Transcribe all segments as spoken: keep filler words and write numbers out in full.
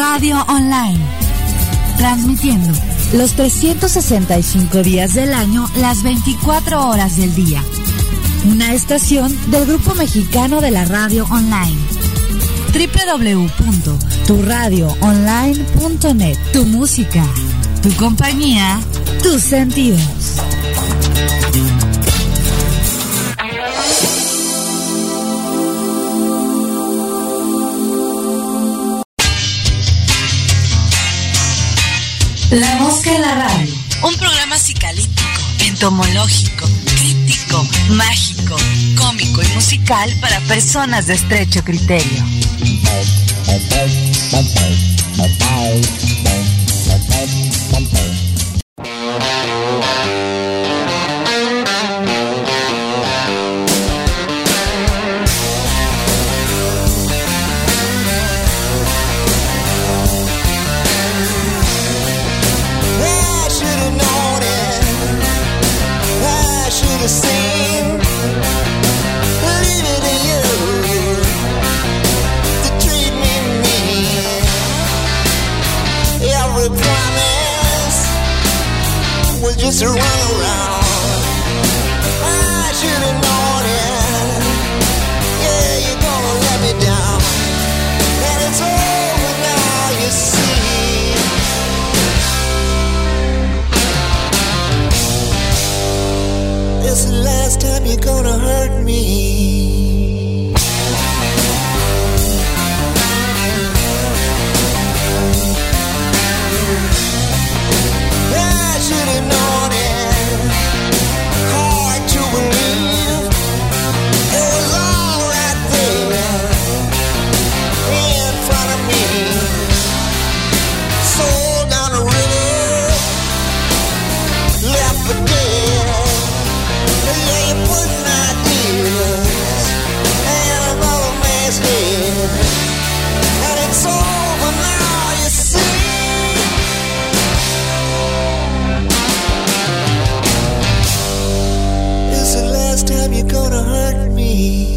Radio Online. Transmitiendo los trescientos sesenta y cinco días del año, las veinticuatro horas del día. Una estación del Grupo Mexicano de la Radio Online. doble u doble u doble u punto tu radio online punto net. Tu música, tu compañía, tus sentidos. La Mosca en la Radio. Un programa psicalíptico, entomológico, críptico, mágico, cómico y musical para personas de estrecho criterio. Just run around. I should have known it. Yeah, you're gonna let me down. And it's over now, you see. This is the last time you're gonna hurt me. I should have known it. Hard to believe. It was all right there in front of me. Sold down the river, left for dead. Yeah, you put ideas in another man's head. And it's over now, you see. The last time you're gonna hurt me.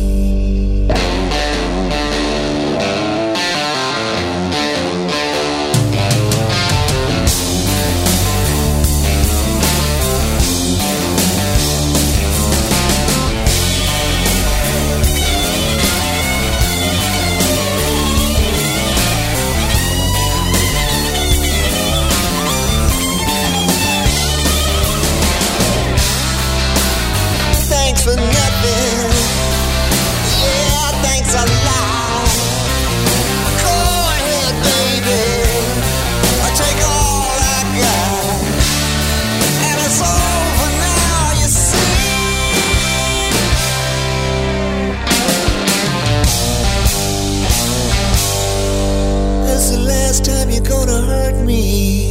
For nothing, yeah, thanks a lot. Go ahead, baby, I take all I got, and it's over now, you see. This is the last time you're gonna hurt me.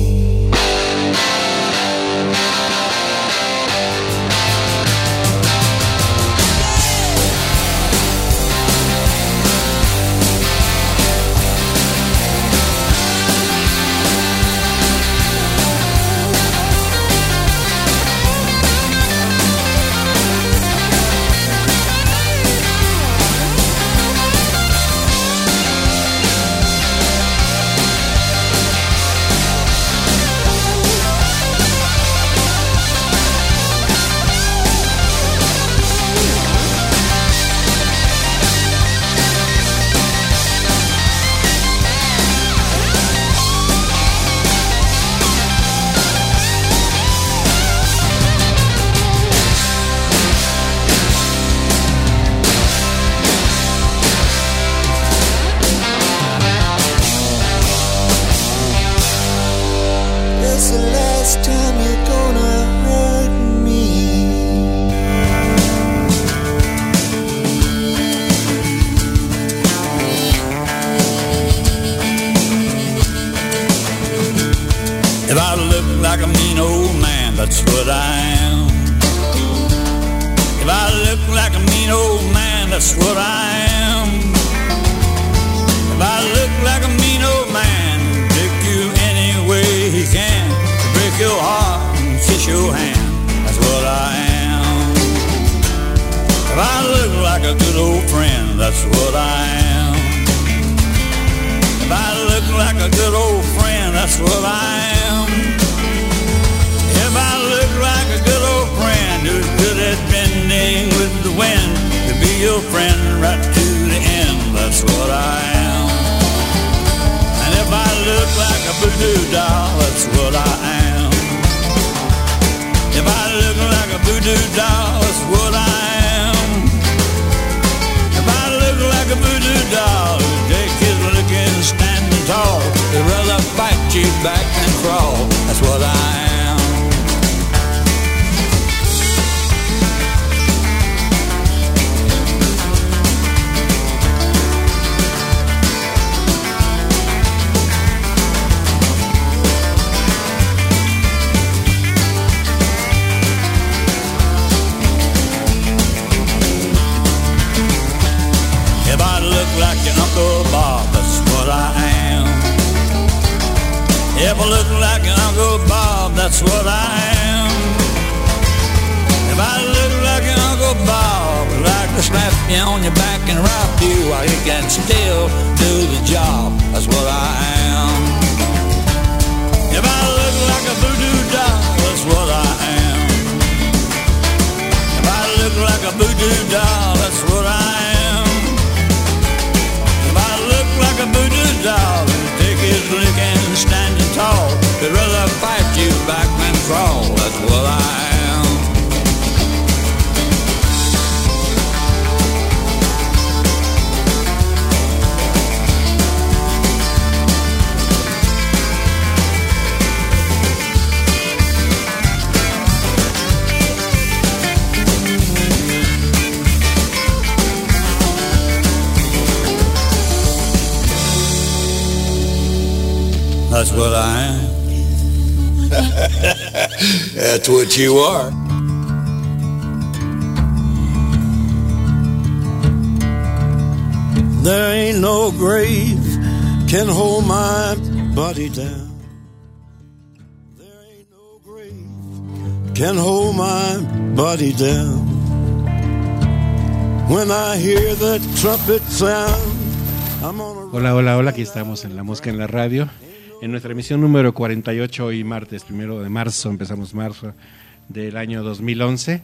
If I look like a mean old man, that's what I am. If I look like a mean old man, that's what I am. If I look like a mean old man, take you any way he can, to break your heart and kiss your hand, that's what I am. If I look like a good old friend, that's what I am. If I look look like a good old friend, that's what I am. If I look like a good old friend who's good at bending with the wind, to be your friend right to the end, that's what I am. And if I look like a voodoo doll, that's what I am. If I look like a voodoo doll, that's what I am. If I look like a voodoo doll, take his looking standing tall, he'd rather fight you back than crawl, that's what I am. Like your Uncle Bob, that's what I am. If I look like your Uncle Bob, that's what I am. If I look like your Uncle Bob, I'd like to slap you on your back and rock you while you can still do the job, that's what I am. If I look like a voodoo doll, that's what I am. If I look like a voodoo doll, that's what I am. Like a voodoo doll, take his lick and standing tall, he'd rather fight you back than crawl, that's what I am. That's what I am. That's what you are. There ain't no grave can hold my body down. There ain't no grave can hold my body down. When I hear that trumpet sound, I'm on a... Hola, hola, hola, aquí estamos en La Mosca en la Radio. En nuestra emisión número cuarenta y ocho, hoy martes primero de marzo, empezamos marzo del año dos mil once,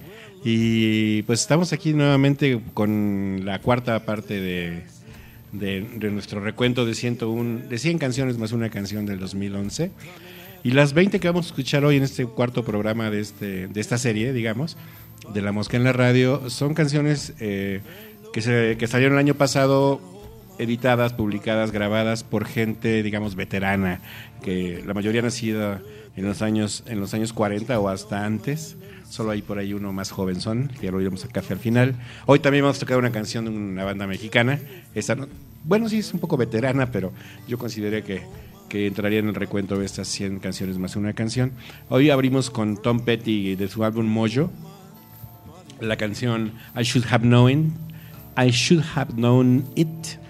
y pues estamos aquí nuevamente con la cuarta parte de, de, de nuestro recuento de, ciento uno, de cien canciones más una canción del dos mil once, y las veinte que vamos a escuchar hoy en este cuarto programa de, este, de esta serie, digamos, de La Mosca en la Radio, son canciones eh, que, se, que salieron el año pasado, editadas, publicadas, grabadas por gente, digamos, veterana, que la mayoría nacida en los años en los años cuarenta o hasta antes. Solo hay por ahí uno más jovenzón, que ya lo iremos a café al final. Hoy también vamos a tocar una canción de una banda mexicana. Esta no, bueno, sí, es un poco veterana, pero yo consideré que, que entraría en el recuento de estas cien canciones más una canción. Hoy abrimos con Tom Petty de su álbum Mojo, la canción I Should Have Known, I Should Have Known It,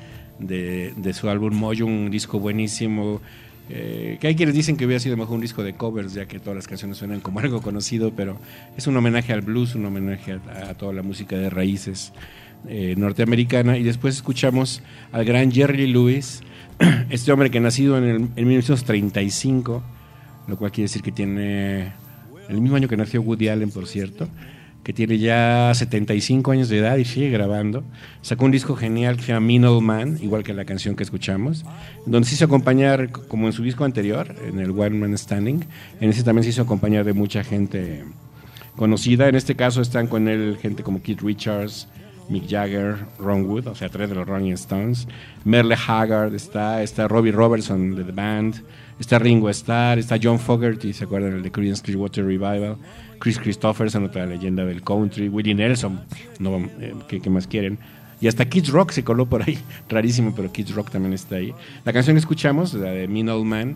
De, de su álbum Mojo, un disco buenísimo, eh, que hay quienes dicen que hubiera sido mejor un disco de covers, ya que todas las canciones suenan como algo conocido, pero es un homenaje al blues, un homenaje a, a toda la música de raíces eh, norteamericana. Y después escuchamos al gran Jerry Lee Lewis, este hombre que nacido en, el, en mil novecientos treinta y cinco, lo cual quiere decir que tiene el mismo año que nació Woody Allen, por cierto, que tiene ya setenta y cinco años de edad y sigue grabando. Sacó un disco genial que se llama Mean Old Man, igual que la canción que escuchamos, donde se hizo acompañar, como en su disco anterior, en el One Man Standing, en ese también se hizo acompañar de mucha gente conocida. En este caso están con él gente como Keith Richards, Mick Jagger, Ron Wood, o sea, tres de los Rolling Stones, Merle Haggard, está, está Robbie Robertson de The Band, está Ringo Starr, está John Fogerty, ¿se acuerdan? El de Creedence Clearwater Revival, Chris Christopherson, otra leyenda del country, Willie Nelson, no, eh, ¿qué, ¿qué más quieren? Y hasta Kid Rock se coló por ahí, rarísimo, pero Kid Rock también está ahí. La canción que escuchamos, la de Mean Old Man,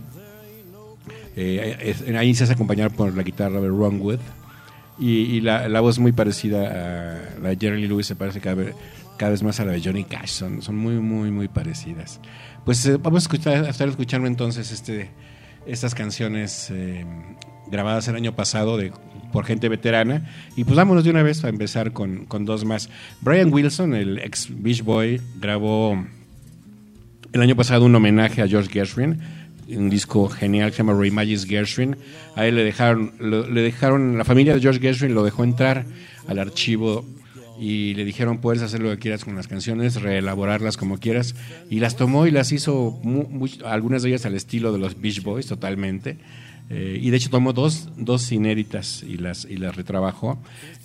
eh, es, ahí se hace acompañar por la guitarra de Ron Wood, y, y la, la voz muy parecida a la de Jerry Lee Lewis, se parece cada vez, cada vez más a la de Johnny Cash, son, son muy, muy, muy parecidas. Pues eh, vamos a, escuchar, a estar escuchando entonces este, estas canciones eh, grabadas el año pasado de, por gente veterana, y pues vámonos de una vez a empezar con, con dos más. Brian Wilson, el ex Beach Boy, grabó el año pasado un homenaje a George Gershwin, un disco genial que se llama Reimages Gershwin. A él le dejaron, lo, le dejaron, la familia de George Gershwin lo dejó entrar al archivo y le dijeron: puedes hacer lo que quieras con las canciones, reelaborarlas como quieras, y las tomó y las hizo muy, muy, algunas de ellas al estilo de los Beach Boys totalmente. Eh, y de hecho tomó dos, dos inéditas y las, y las retrabajó,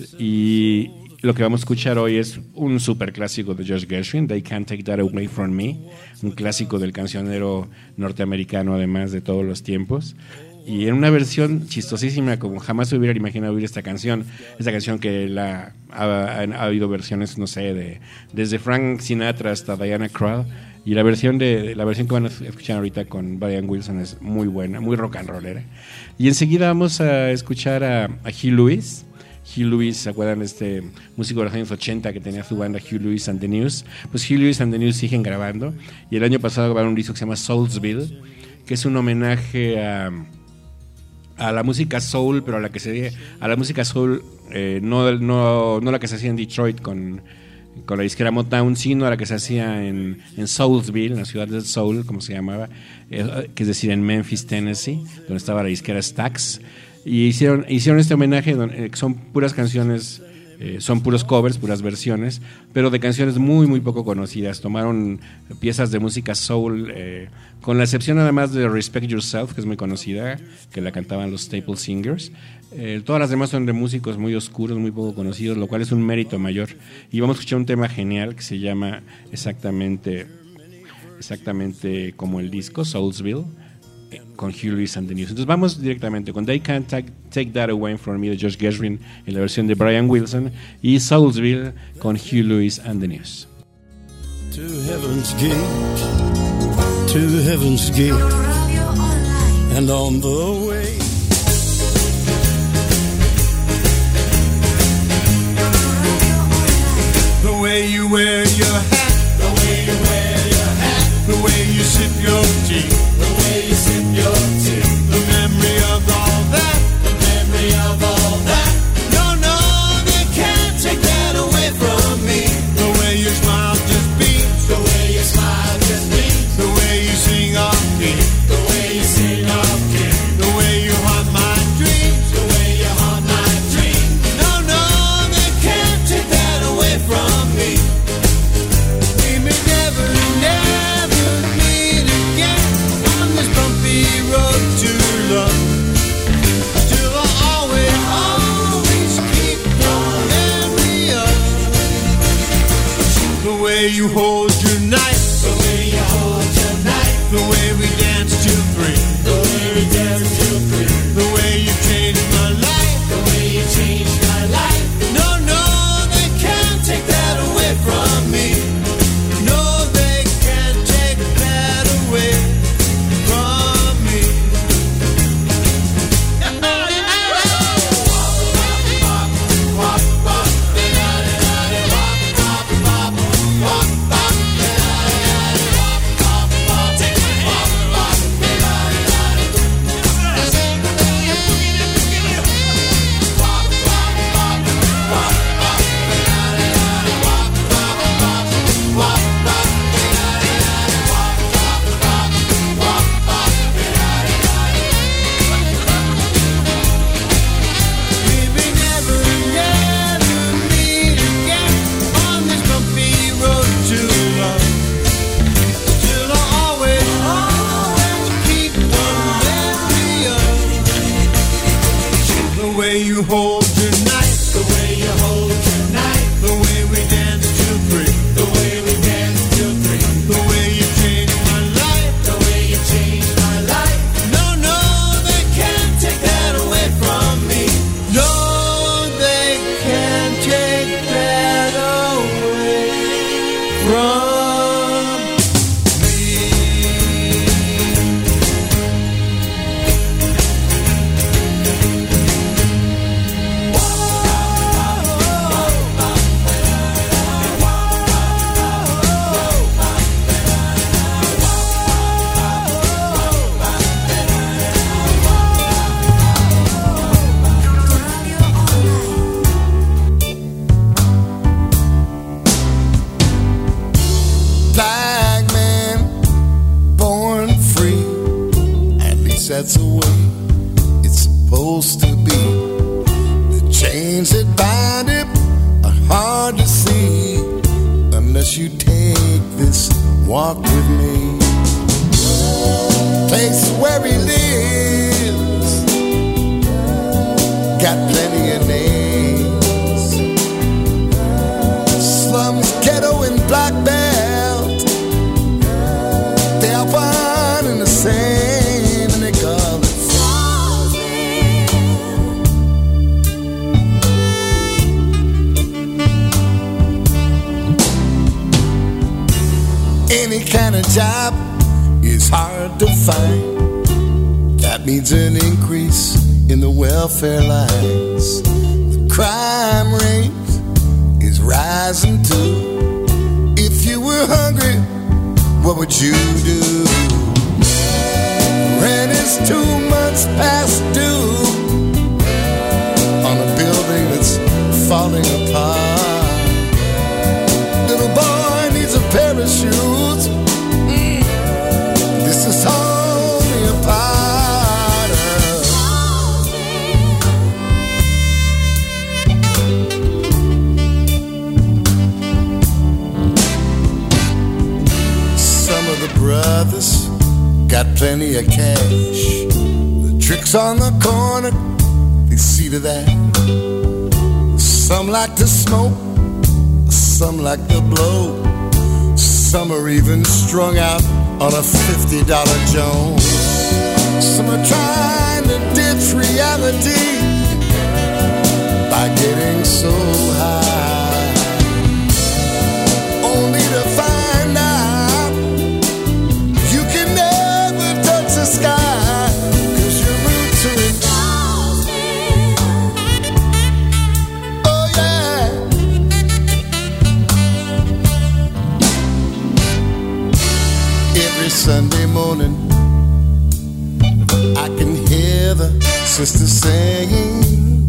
y lo que vamos a escuchar hoy es un super clásico de George Gershwin, They Can't Take That Away From Me, un clásico del cancionero norteamericano además de todos los tiempos, y en una versión chistosísima como jamás se hubiera imaginado oír esta canción. Esta canción que la, ha, ha, ha habido versiones, no sé, de, desde Frank Sinatra hasta Diana Krall, y la versión de la versión que van a escuchar ahorita con Brian Wilson es muy buena, muy rock and rollera. Y enseguida vamos a escuchar a, a Hugh Lewis. Hugh Lewis, ¿se acuerdan de este músico de los años ochenta que tenía su banda Hugh Lewis and the News? Pues Hugh Lewis and the News siguen grabando, y el año pasado grabaron un disco que se llama Soulsville, que es un homenaje a, a la música soul, pero a la que se a la música soul eh, no, no, no la que se hacía en Detroit con, con la disquera Motown, sino a la que se hacía en, en Soulsville, en la ciudad del soul, como se llamaba, eh, que es decir, en Memphis, Tennessee, donde estaba la disquera Stax. Y hicieron, hicieron este homenaje, donde son puras canciones, eh, son puros covers, puras versiones, pero de canciones muy, muy poco conocidas. Tomaron piezas de música soul, eh, con la excepción nada más de Respect Yourself, que es muy conocida, que la cantaban los Staple Singers. Eh, todas las demás son de músicos muy oscuros, muy poco conocidos, lo cual es un mérito mayor. Y vamos a escuchar un tema genial que se llama exactamente, exactamente como el disco, Soulsville, con Hugh Lewis and the News. Entonces vamos directamente con They Can't Take, Take That Away From Me de George Gershwin en la versión de Brian Wilson, y Soulsville con Hugh Lewis and the News. To heaven's gate, to heaven's gate, and on the way. The way you wear your hat, the way you wear your hat, the way you sip your tea, the way you sip your tea, the memory of all that, the memory of all that. No, no, they can't take that away from me. The way you smile just beams, the way you smile just beams, the way you sing off key, the way you sing off key, the way you haunt my dreams, the way you haunt my dreams. No, no, they can't take that away from me. We may never, never meet again on this bumpy road to love. Still I always, always keep your memory of the way you hold your knife, the way you hold your knife, the way we dance till three, the way we dance till three, the way you changed my life, the way you changed my life. No, no, they can't take that away from me. No, they can't take that away from me. We may never, never meet again on this bumpy road to love. Still I always, always keep the memory of the way you hold your knife, the way you hold your knife, the way we dance till three, the way we dance till three, the way you changed my life, the way you changed my life. No, no, they can't take that away from me. No, they can't take that away from me. hard to see unless you take this walk with me. Place where he lives got plenty of names. Slums, ghetto, and black belt, they are one and the same, and they call it any kind of job is hard to find. That means an increase in the welfare lines. The crime rate is rising too. If you were hungry, what would you do? Rent is two months past due on a building that's falling apart. Little boy needs a pair of shoes. Mm. This is only a part of some of the brothers got plenty of cash. The tricks on the corner, they see to that. Some like to smoke, some like to blow. Some are even strung out on a fifty dollar Jones. Some are trying to ditch reality by getting so high, only to find out you can never touch the sky, 'cause your roots are in oh yeah. Every Sunday morning I can hear the sisters singing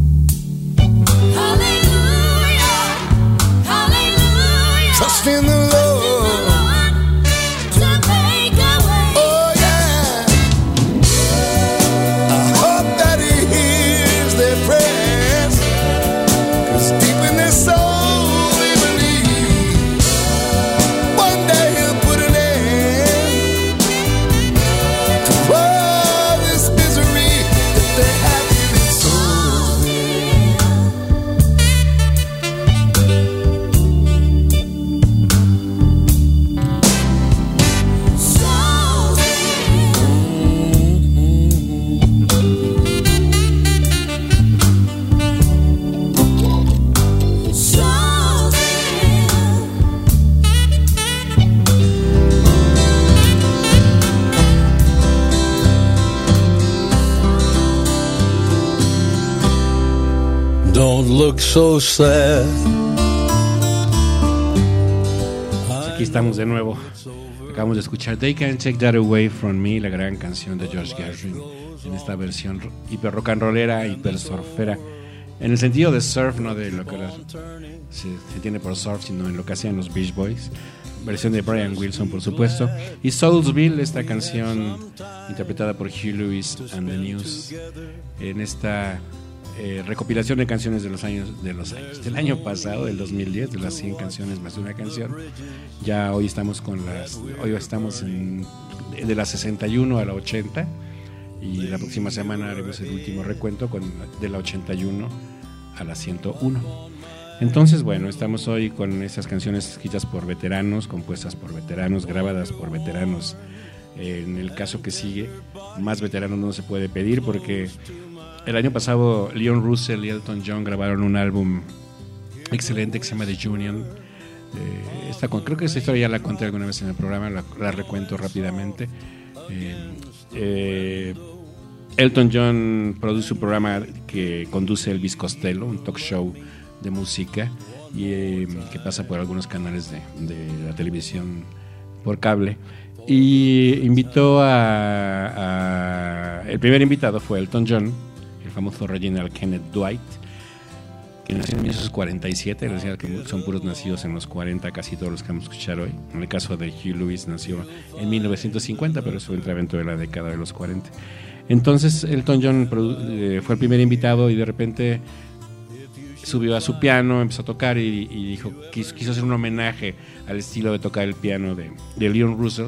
hallelujah, hallelujah. Trust in the Lord to make a way. Oh yeah. I hope that he hears their prayers, 'cause deep in their soul they believe one day he'll put an end to all this misery that they have in souls. Don't look so sad. Aquí estamos de nuevo. Acabamos de escuchar They Can't Take That Away From Me, la gran canción de George Gershwin, en esta versión hiper rock and rollera, hiper surfera, en el sentido de surf, no de lo que la, se, se tiene por surf, sino en lo que hacían los Beach Boys. Versión de Brian Wilson, por supuesto. Y Soulsville, esta canción interpretada por Hugh Lewis and the News, en esta Eh, recopilación de canciones de los años de los años del año pasado, del dos mil diez, de las cien canciones más de una canción. Ya hoy estamos con las hoy estamos en, de la sesenta y uno a la ochenta, y la próxima semana haremos el último recuento con de la ochenta y uno a la ciento uno. Entonces, bueno, estamos hoy con esas canciones escritas por veteranos, compuestas por veteranos, grabadas por veteranos. En el caso que sigue, más veteranos no se puede pedir, porque el año pasado Leon Russell y Elton John grabaron un álbum excelente que se llama The Union. Eh, esta, creo que esta historia ya la conté alguna vez en el programa, la, la recuento rápidamente. Eh, eh, Elton John produce un programa que conduce Elvis Costello, un talk show de música, y eh, que pasa por algunos canales de, de la televisión por cable. Y invitó a, a... El primer invitado fue Elton John, el famoso Reginald Kenneth Dwight, que nació en mil novecientos cuarenta y siete, decía que son puros nacidos en los cuarenta, casi todos los que vamos a escuchar hoy. En el caso de Hugh Lewis nació en mil novecientos cincuenta, pero eso entra dentro de la década de los cuarenta. Entonces Elton John fue el primer invitado, y de repente subió a su piano, empezó a tocar y, y dijo quiso, quiso hacer un homenaje al estilo de tocar el piano de, de Leon Russell,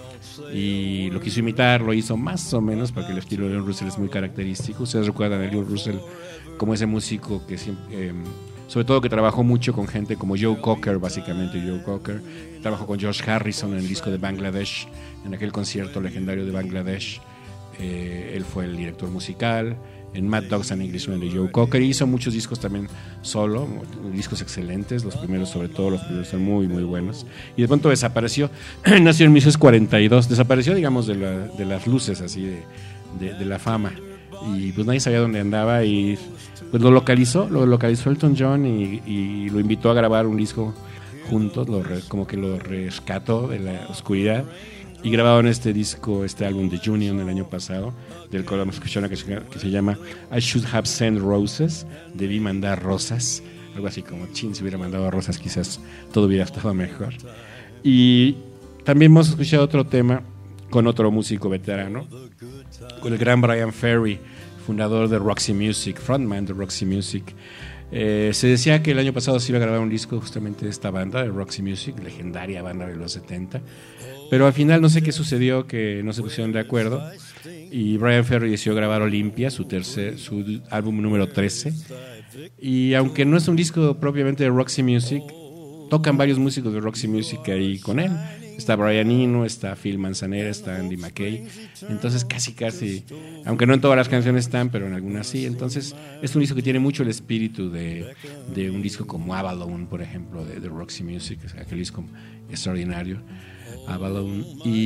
y lo quiso imitar, lo hizo más o menos porque el estilo de Leon Russell es muy característico. Ustedes recuerdan a Leon Russell como ese músico que siempre, eh, sobre todo que trabajó mucho con gente como Joe Cocker, básicamente Joe Cocker, trabajó con George Harrison en el disco de Bangladesh, en aquel concierto legendario de Bangladesh. Eh, él fue el director musical. En Mad Dogs and Englishmen de Joe Cocker, hizo muchos discos también solo, discos excelentes, los primeros sobre todo, los primeros son muy muy buenos, y de pronto desapareció. Nació en mil novecientos cuarenta y dos, desapareció digamos de, la, de las luces así de, de, de la fama, y pues nadie sabía dónde andaba, y pues lo localizó, lo localizó Elton John y, y lo invitó a grabar un disco juntos, lo re, como que lo rescató de la oscuridad. Y grabaron este disco, este álbum de Union el año pasado, del cual vamos a escuchar una que se, que se llama I Should Have Sent Roses, debí mandar rosas, algo así como chin, si hubiera mandado rosas quizás todo hubiera estado mejor. Y también hemos escuchado otro tema con otro músico veterano, con el gran Brian Ferry, fundador de Roxy Music, frontman de Roxy Music. Eh, se decía que el año pasado se iba a grabar un disco justamente de esta banda, de Roxy Music, legendaria banda de los setenta, pero al final no sé qué sucedió, que no se pusieron de acuerdo y Brian Ferry decidió grabar Olympia, su tercer, su álbum número trece, y aunque no es un disco propiamente de Roxy Music, tocan varios músicos de Roxy Music ahí con él. Está Brian Eno, está Phil Manzanera, está Andy McKay. Entonces casi casi, aunque no en todas las canciones están, pero en algunas sí. Entonces es un disco que tiene mucho el espíritu de, de un disco como Avalon, por ejemplo, de, de Roxy Music, aquel disco extraordinario, Avalon.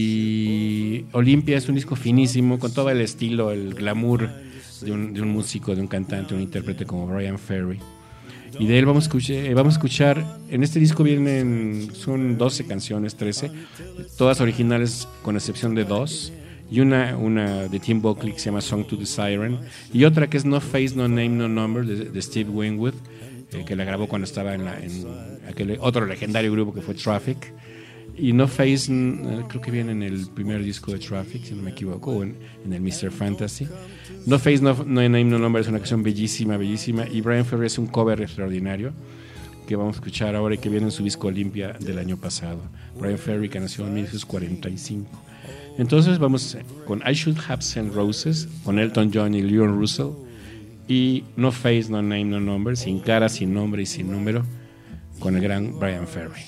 Y Olympia es un disco finísimo, con todo el estilo, el glamour de un, de un músico, de un cantante, un intérprete como Brian Ferry. Y de él vamos a escuchar, vamos a escuchar en este disco vienen, son doce canciones, trece, todas originales con excepción de dos, y una, una de Tim Buckley que se llama Song to the Siren, y otra que es No Face, No Name, No Number de, de Steve Winwood, eh, que la grabó cuando estaba en, la, en aquel otro legendario grupo que fue Traffic. Y No Face, creo que viene en el primer disco de Traffic, si no me equivoco, o en, en el mister Fantasy. No Face, No, no Name, No Number es una canción bellísima, bellísima. Y Brian Ferry es un cover extraordinario que vamos a escuchar ahora y que viene en su disco Olympia del año pasado. Brian Ferry, que nació en mil novecientos cuarenta y cinco. Entonces vamos con I Should Have Sent Roses, con Elton John y Leon Russell. Y No Face, No Name, No Number, sin cara, sin nombre y sin número, con el gran Brian Ferry.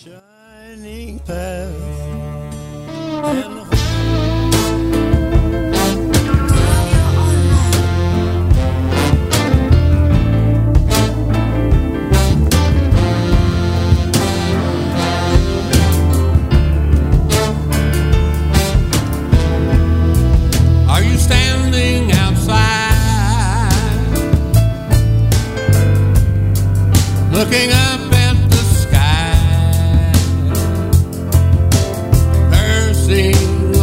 Are you standing outside, looking up at the sky? Mercy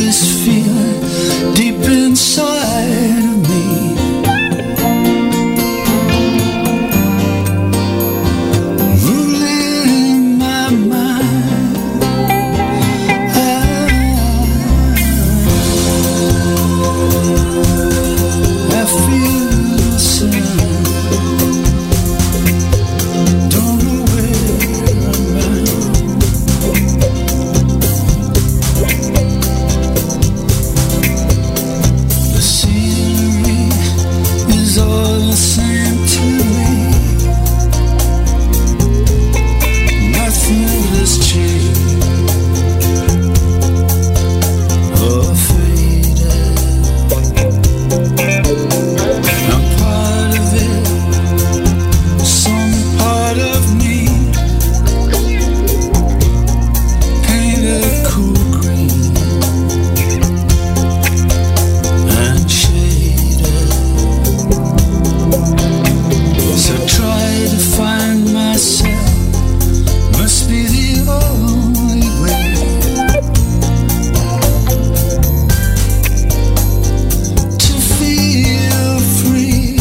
this feeling deep inside of me. Ruling my mind. I, I feel sad. Don't know where I'm at. The scenery is all the same to me. Nothing has changed or faded. I'm part of it, some part of me, painted cool green and shaded. So try to find myself, must be the only way to feel free.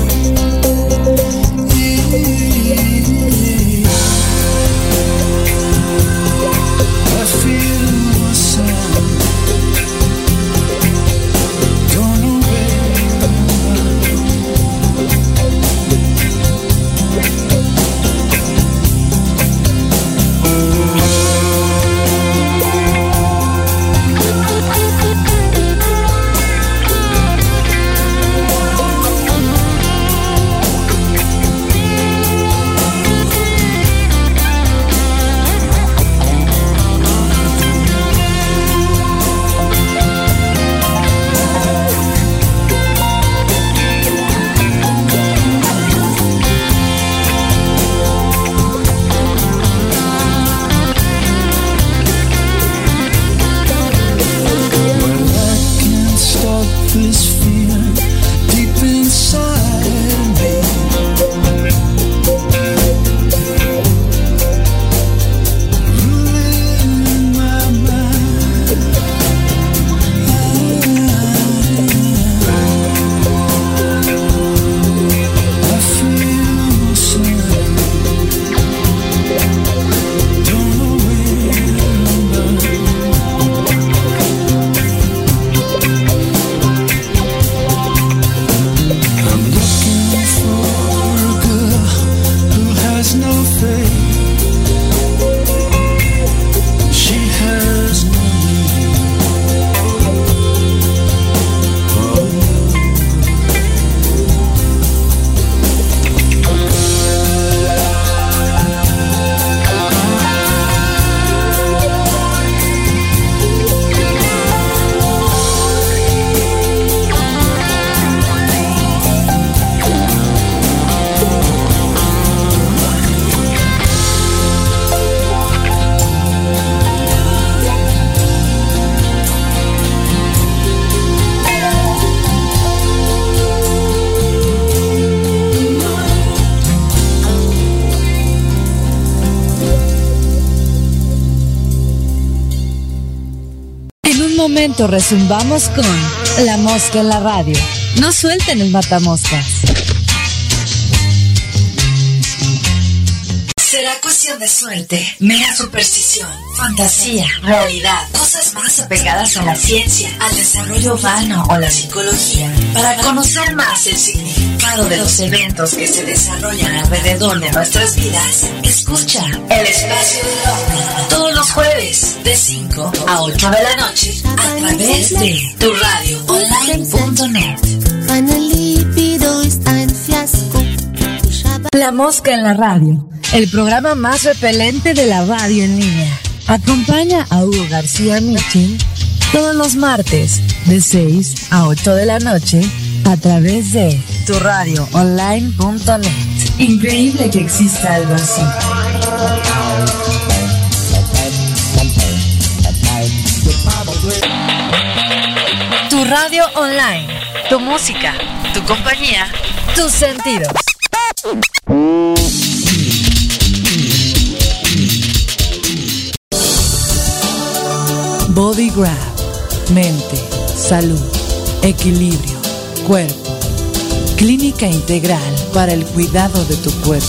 I feel sad. Don't know where I'm Well, I can't stop this feeling deep inside me. Ruling my mind. I feel sad. Don't know where I'm at. I'm looking for a girl who has no faith. She has no meaning. Oh, En un momento resumbamos con La Mosca en la Radio. No suelten el matamoscas. Será cuestión de suerte, mera superstición, fantasía, realidad, cosas más apegadas a la ciencia, al desarrollo humano o la psicología. Para conocer más el significado de los eventos que se desarrollan alrededor de nuestras vidas, escucha El Espacio del Ovni todos los jueves de cinco a ocho de la noche a través de tu radio online punto net. La Mosca en la Radio, el programa más repelente de la radio en línea. Acompaña a Hugo García Michin todos los martes de seis a ocho de la noche a través de tu radio online punto net. Increíble que exista algo así. Tu radio online, tu música, tu compañía, tus sentidos. Body Grab, mente, salud, equilibrio, cuerpo. Clínica Integral para el cuidado de tu cuerpo.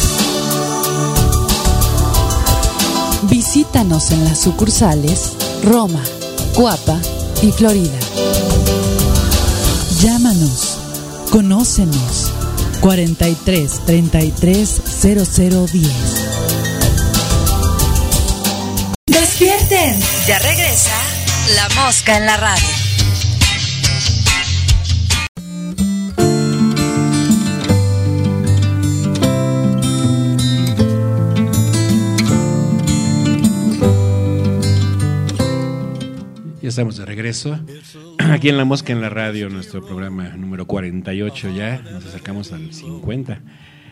Visítanos en las sucursales Roma, Coapa y Florida. Llámanos, conócenos, cuarenta y tres, treinta y tres, cero cero diez. ¡Despierten! Ya regresa La Mosca en la Radio. Ya estamos de regreso aquí en La Mosca en la Radio, nuestro programa número cuarenta y ocho ya, nos acercamos al cincuenta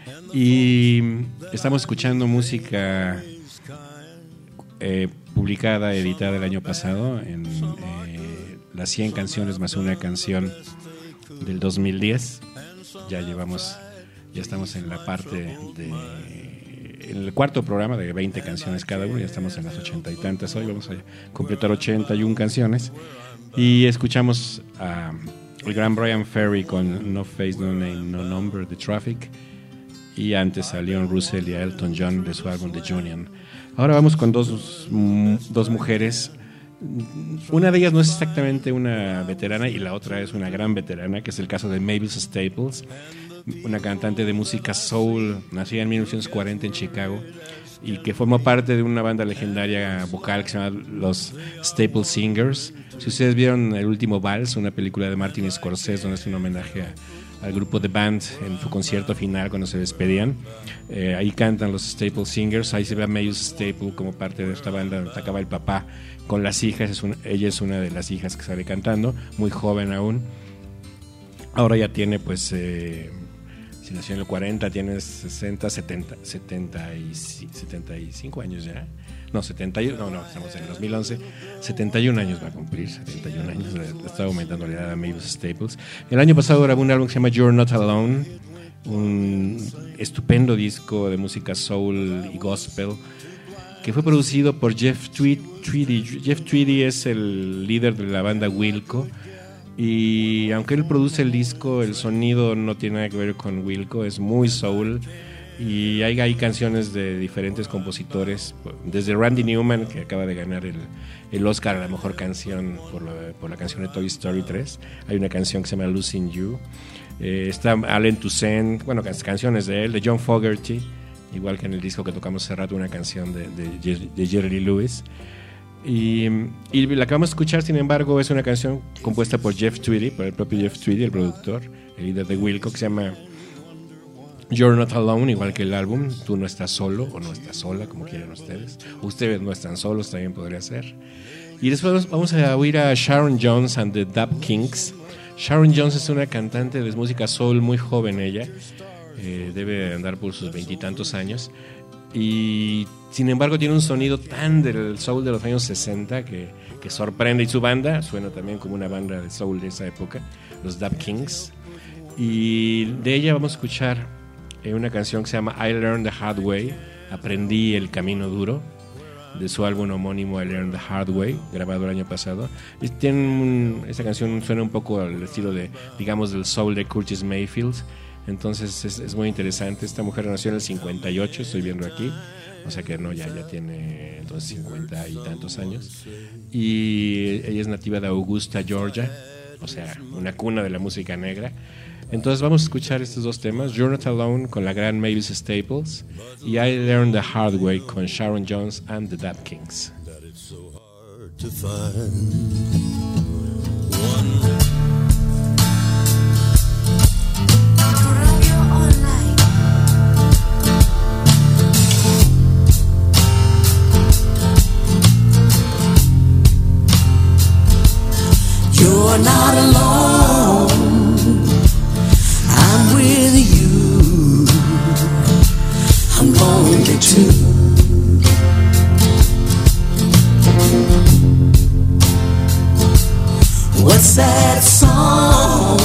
y estamos escuchando música eh, publicada, editada el año pasado en eh, las cien canciones más una canción del dos mil diez. Ya llevamos, ya estamos en la parte de, en el cuarto programa de veinte canciones cada uno, ya estamos en las ochenta y tantas hoy, vamos a completar ochenta y una canciones y escuchamos a el gran Brian Ferry con No Face, No Name, No Number, The Traffic, y antes a Leon Russell y a Elton John de su álbum The Union. Ahora vamos con dos, dos mujeres. Una de ellas no es exactamente una veterana y la otra es una gran veterana, que es el caso de Mavis Staples, una cantante de música soul, nacida en mil novecientos cuarenta en Chicago y que formó parte de una banda legendaria vocal que se llama los Staple Singers. Si ustedes vieron El Último Vals, una película de Martin Scorsese donde es un homenaje a al grupo The Band en su concierto final cuando se despedían, eh, ahí cantan los Staple Singers, ahí se ve a Mavis Staple como parte de esta banda donde tocaba el papá con las hijas, es una, ella es una de las hijas que sale cantando, muy joven aún, ahora ya tiene pues, eh, si nació en el cuarenta, tiene sesenta, setenta, setenta y setenta y cinco años ya. No, setenta, no, no, estamos en el dos mil once, setenta y un años va a cumplir, setenta y un años, le está aumentando la edad a Mavis Staples. El año pasado grabó un álbum que se llama You're Not Alone, un estupendo disco de música soul y gospel, que fue producido por Jeff Tweedy. Jeff Tweedy es el líder de la banda Wilco, y aunque él produce el disco, el sonido no tiene nada que ver con Wilco, es muy soul. Y hay, hay canciones de diferentes compositores, desde Randy Newman, que acaba de ganar el, el Oscar a la mejor canción por la, por la canción de Toy Story tres. Hay una canción que se llama Losing You. Eh, está Allen Toussaint, bueno, canciones de él, de John Fogerty, igual que en el disco que tocamos hace rato, una canción de, de, de Jerry Lee Lewis. Y, y la que vamos a escuchar, sin embargo, es una canción compuesta por Jeff Tweedy, por el propio Jeff Tweedy, el productor, el líder de Wilco, que se llama You're Not Alone, igual que el álbum, Tú no estás solo o no estás sola, como quieran ustedes. Ustedes no están solos, también podría ser. Y después vamos a oír a Sharon Jones and the Dap Kings. Sharon Jones es una cantante de música soul muy joven ella, eh, debe andar por sus veintitantos años, y sin embargo tiene un sonido tan del soul de los años sesenta que, que sorprende, y su banda suena también como una banda de soul de esa época, los Dap Kings. Y de ella vamos a escuchar una canción que se llama I Learned the Hard Way, Aprendí el Camino Duro, de su álbum homónimo I Learned the Hard Way, grabado el año pasado. Y tiene un, esta canción suena un poco al estilo de, digamos, del soul de Curtis Mayfield, entonces es, es muy interesante. Esta mujer nació en el cincuenta y ocho, estoy viendo aquí, o sea que no, ya, ya tiene entonces cincuenta y tantos años, y ella es nativa de Augusta, Georgia, o sea, una cuna de la música negra. Entonces vamos a escuchar estos dos temas, You're Not Alone con la gran Mavis Staples y I Learned the Hard Way con Sharon Jones and the Dap Kings. You're not alone, I'm with you, I'm lonely too. What's that song?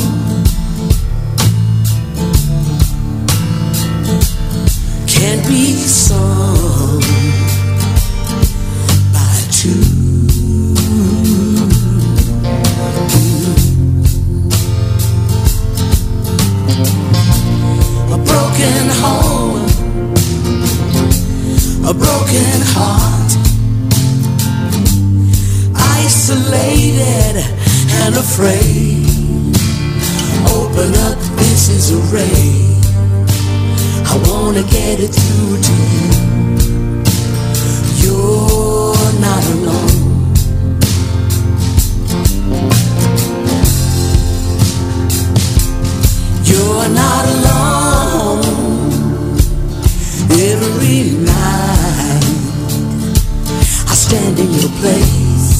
Can't be sung by two. isolated and afraid. Open up, this is a ray. I wanna get it through to you. You're not alone. You're not alone. Every night I stand in your place.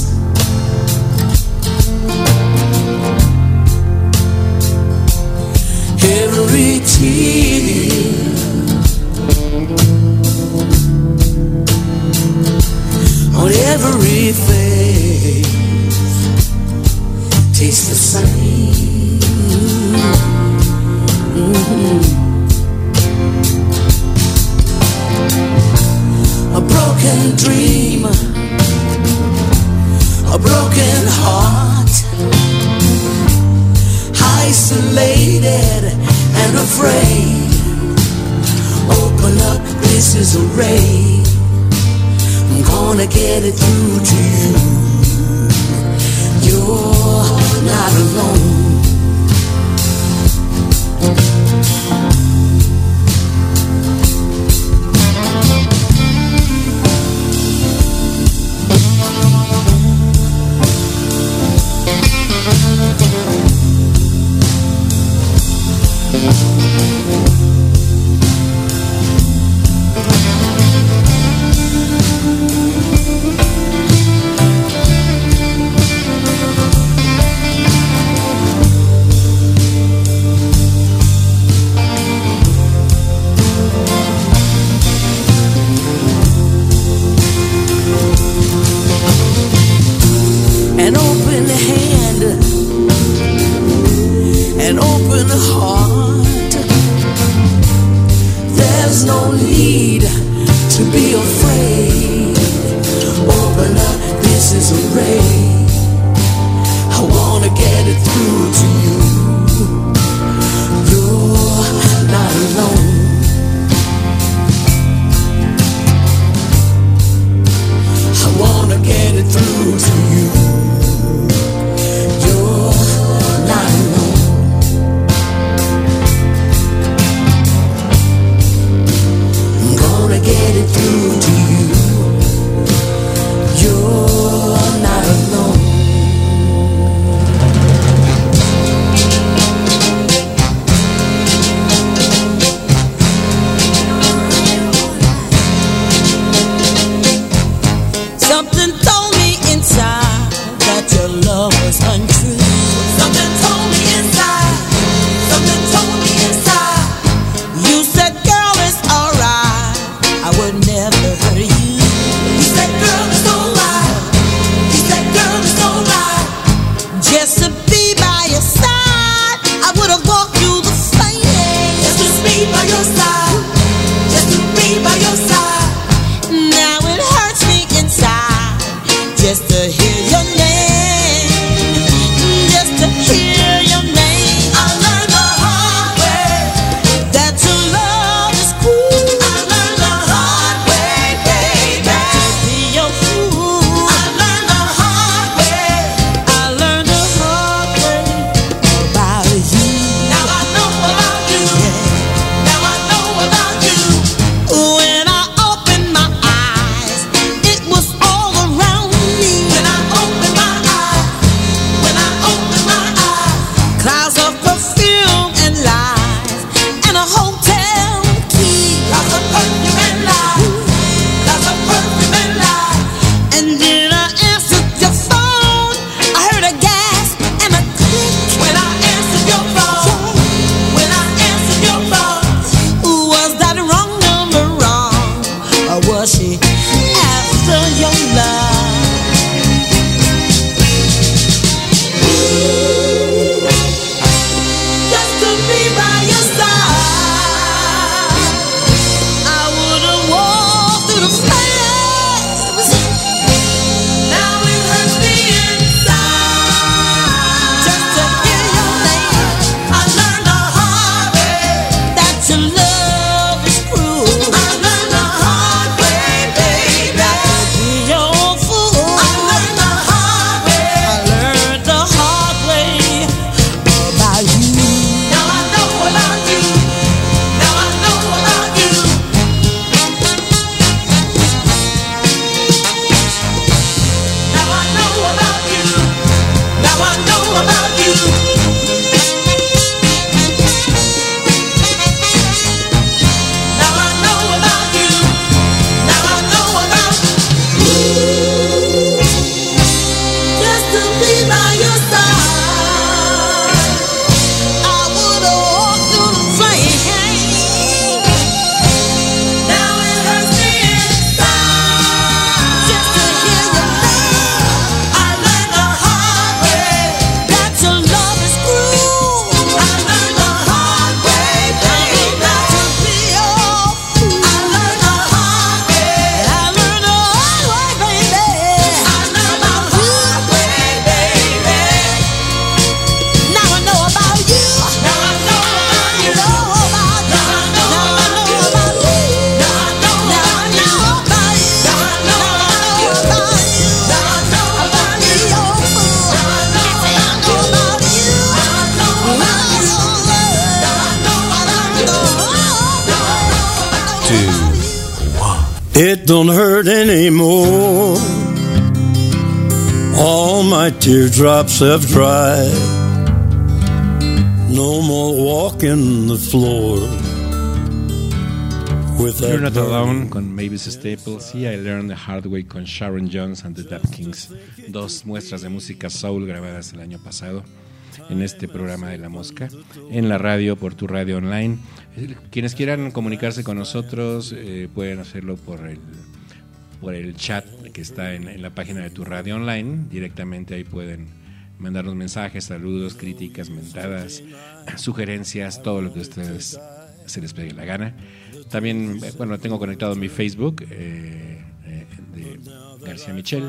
Every tear on every face tastes the same. Mm-hmm. A broken dream, a broken heart, isolated and afraid. Open up, this is a ray. I'm gonna get it through to you. You're not alone. An open hand, an open heart. There's no need to be afraid. Open up, this is a ray. I wanna get it through to you. You're not alone. I wanna get it through to you. Get it through to you. You're not alone. Something told me inside that your love was untrue. Something told me inside. Something told me inside. You said, girl, it's alright. I would never hurt you. You said, girl, it's alright. You said, girl, it's alright. Just to be by your side, I would have walked through the fire. Just to be by your side. Just to be by your side. Now it hurts me inside just to hear your name. don't hurt anymore. All my teardrops have dried. No more walking the floor. You're Not Alone con Mavis Staples y I Learned the Hard Way con Sharon Jones and the Dap Kings. Dos muestras de música soul grabadas el año pasado en este programa de La Mosca, en la radio, por tu radio online. Quienes quieran comunicarse con nosotros eh, pueden hacerlo por el, por el chat que está en, en la página de tu radio online. Directamente ahí pueden mandarnos mensajes, saludos, críticas, mentadas, sugerencias, todo lo que a ustedes se les pegue la gana. También, bueno, tengo conectado mi Facebook eh, eh, de García Michel,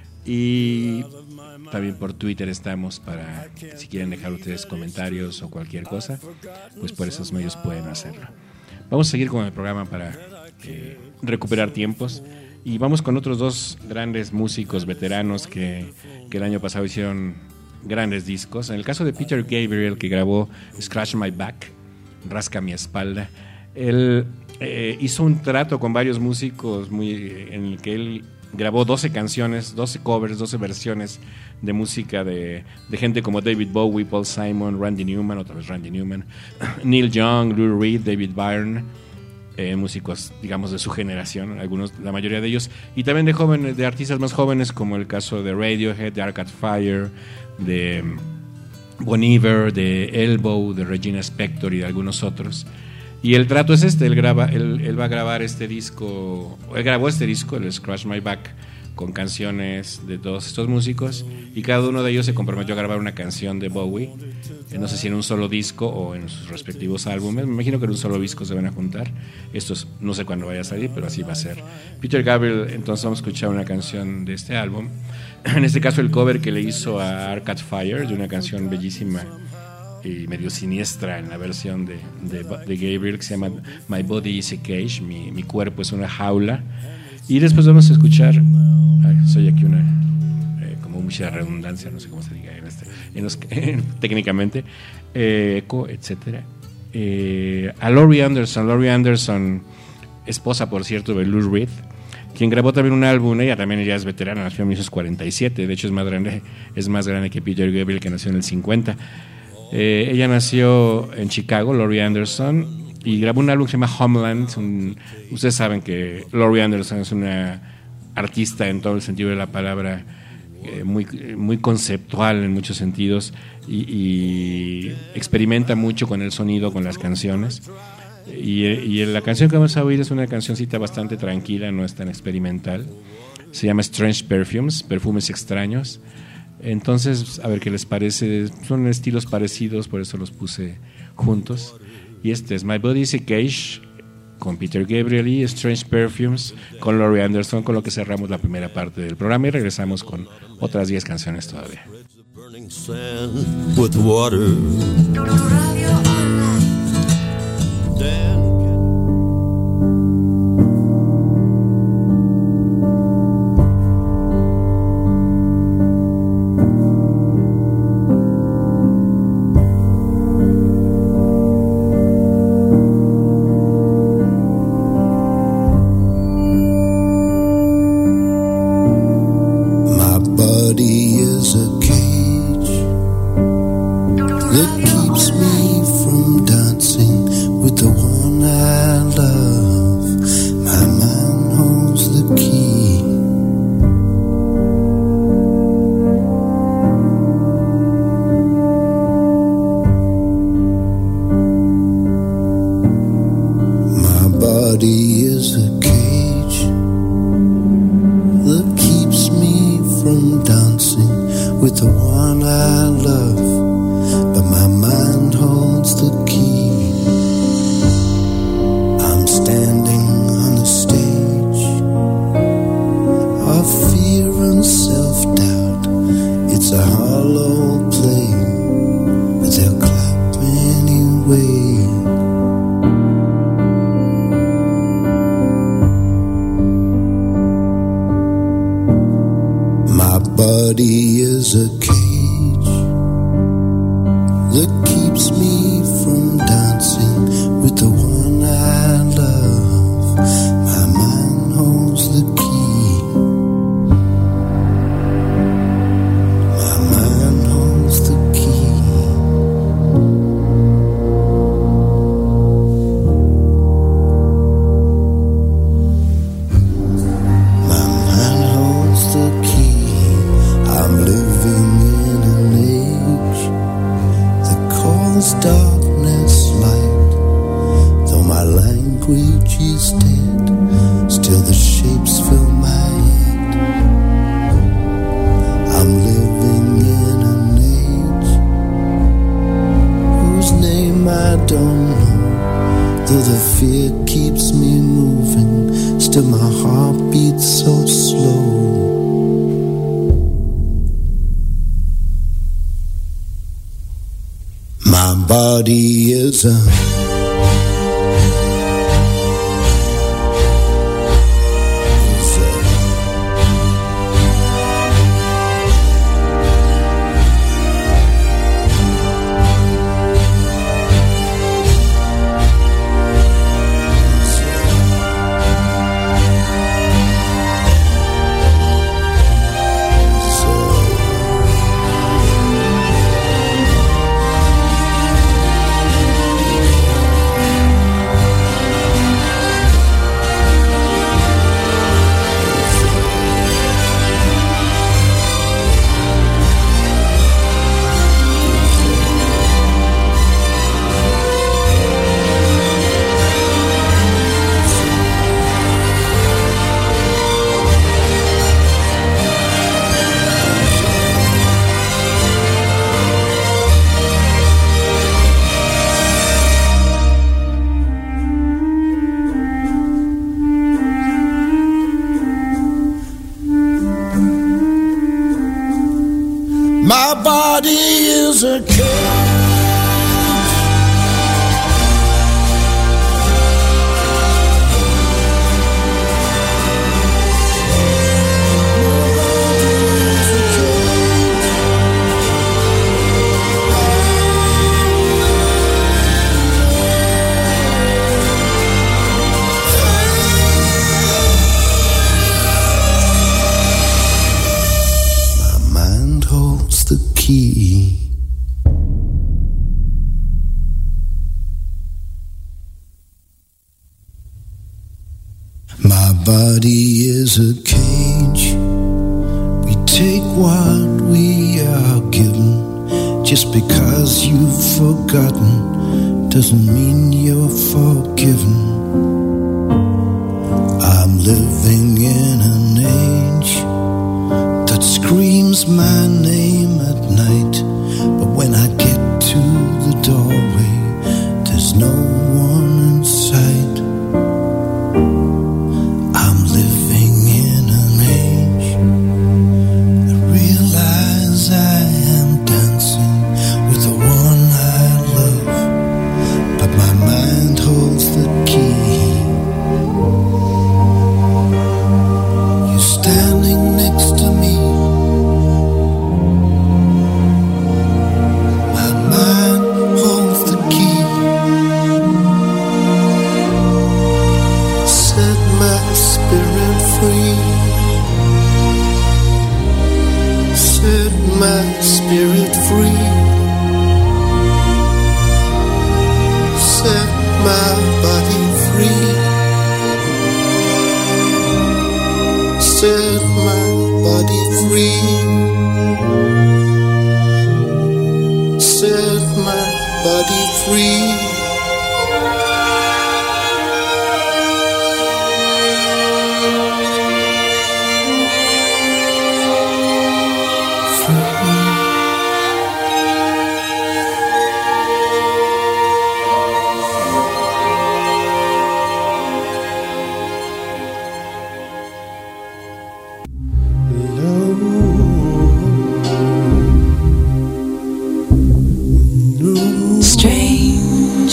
y también por Twitter estamos para, si quieren dejar ustedes comentarios o cualquier cosa, pues por esos medios pueden hacerlo. Vamos a seguir con el programa para eh, recuperar tiempos, y vamos con otros dos grandes músicos veteranos que, que el año pasado hicieron grandes discos. En el caso de Peter Gabriel, que grabó Scratch My Back, Rasca mi espalda, él eh, hizo un trato con varios músicos muy, en el que él grabó doce canciones, doce covers, doce versiones de música de, de gente como David Bowie, Paul Simon, Randy Newman, otra vez Randy Newman, Neil Young, Lou Reed, David Byrne, eh, músicos, digamos, de su generación, algunos, la mayoría de ellos, y también de jóvenes, de artistas más jóvenes, como el caso de Radiohead, de Arcade Fire, de Bon Iver, de Elbow, de Regina Spektor y de algunos otros. Y el trato es este, él, graba, él, él va a grabar este disco, él grabó este disco, el Scratch My Back, con canciones de todos estos músicos, y cada uno de ellos se comprometió a grabar una canción de Bowie, eh, no sé si en un solo disco o en sus respectivos álbumes. Me imagino que en un solo disco se van a juntar. Esto es, no sé cuándo vaya a salir, pero así va a ser. Peter Gabriel, entonces vamos a escuchar una canción de este álbum, en este caso el cover que le hizo a Arcade Fire, de una canción bellísima y medio siniestra en la versión de, de, de Gabriel, que se llama My Body is a Cage, mi, mi cuerpo es una jaula. Y después vamos a escuchar, ay, soy aquí una, eh, como mucha redundancia, no sé cómo se diga en este, en los, eh, técnicamente, eh, eco, etcétera. Eh, a Laurie Anderson, Laurie Anderson, esposa, por cierto, de Lou Reed, quien grabó también un álbum. Ella también ya es veterana, nació en mil novecientos cuarenta y siete, de hecho es más grande, es más grande que Peter Gabriel, que nació en el cincuenta. Eh, ella nació en Chicago, Laurie Anderson, y grabó un álbum que se llama Homeland. Un, ustedes saben que Laurie Anderson es una artista en todo el sentido de la palabra, eh, muy, muy conceptual en muchos sentidos, y, y experimenta mucho con el sonido, con las canciones. Y, y la canción que vamos a oír es una cancioncita bastante tranquila, no es tan experimental. Se llama Strange Perfumes, perfumes extraños. Entonces, a ver qué les parece. Son estilos parecidos, por eso los puse juntos. Y este es My Body is a Cage con Peter Gabriel y Strange Perfumes con Laurie Anderson, con lo que cerramos la primera parte del programa, y regresamos con otras diez canciones todavía. With the one I love, my mind holds the this darkness light. Though my language is dead, still the shapes fill my head. I'm living in an age whose name I don't know. Though the fear keeps me moving, still my heart beats so slow. My body is a my body is a cage. My body is a cage. We take what we are given. Just because you've forgotten doesn't mean you're forgiven. I'm living in an age that screams my name at night, but when I get to the doorway, there's no one in sight. I'm living in an age that realize I am dancing with the one I love, but my mind holds the key. You're standing next to me. My mind holds the key. Set my spirit free. Set my spirit free. Set my body free. Set my body free. Set my body free. Strange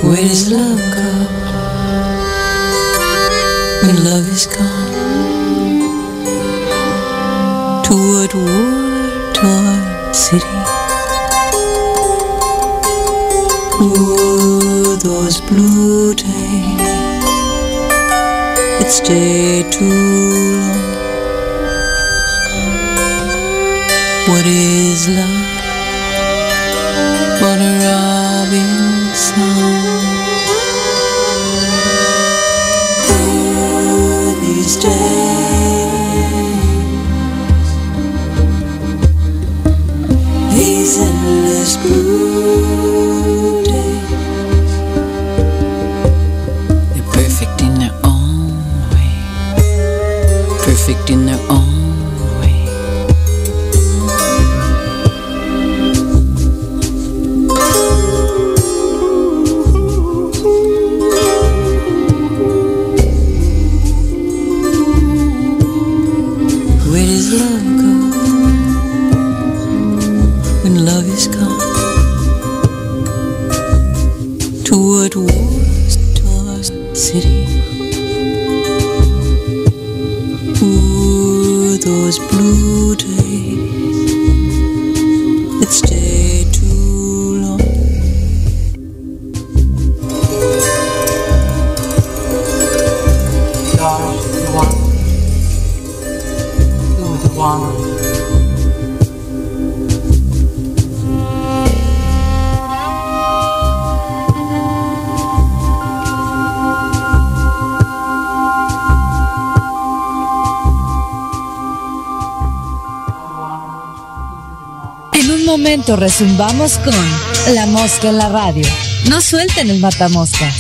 Where does love go when love is gone? To what war-torn city? Ooh, those blue days that stay too long. What is love but a robin song? Ooh, these days, these endless blue days, they're perfect in their own way, perfect in their own. City. Ooh, those blue days that stay too long. Gosh, the one. Ooh, the one. Momento resumbamos con La Mosca en la radio. No suelten el matamoscas.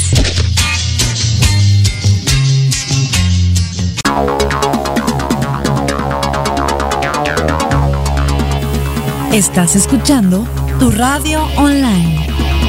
Estás escuchando tu radio online.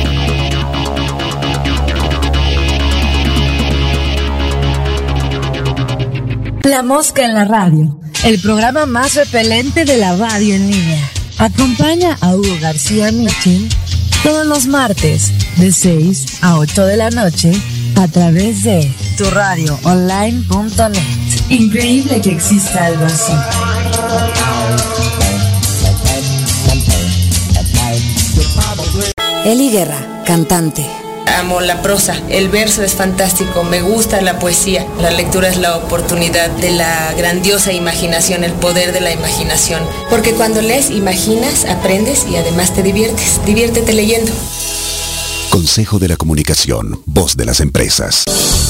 La Mosca en la radio, el programa más repelente de la radio en línea. Acompaña a Hugo García Michin todos los martes de seis a ocho de la noche a través de tu radio online punto net. Increíble que exista algo así. Eli Guerra, cantante. Amo la prosa, el verso es fantástico, me gusta la poesía. La lectura es la oportunidad de la grandiosa imaginación, el poder de la imaginación. Porque cuando lees, imaginas, aprendes y además te diviertes. Diviértete leyendo. Consejo de la Comunicación, voz de las empresas.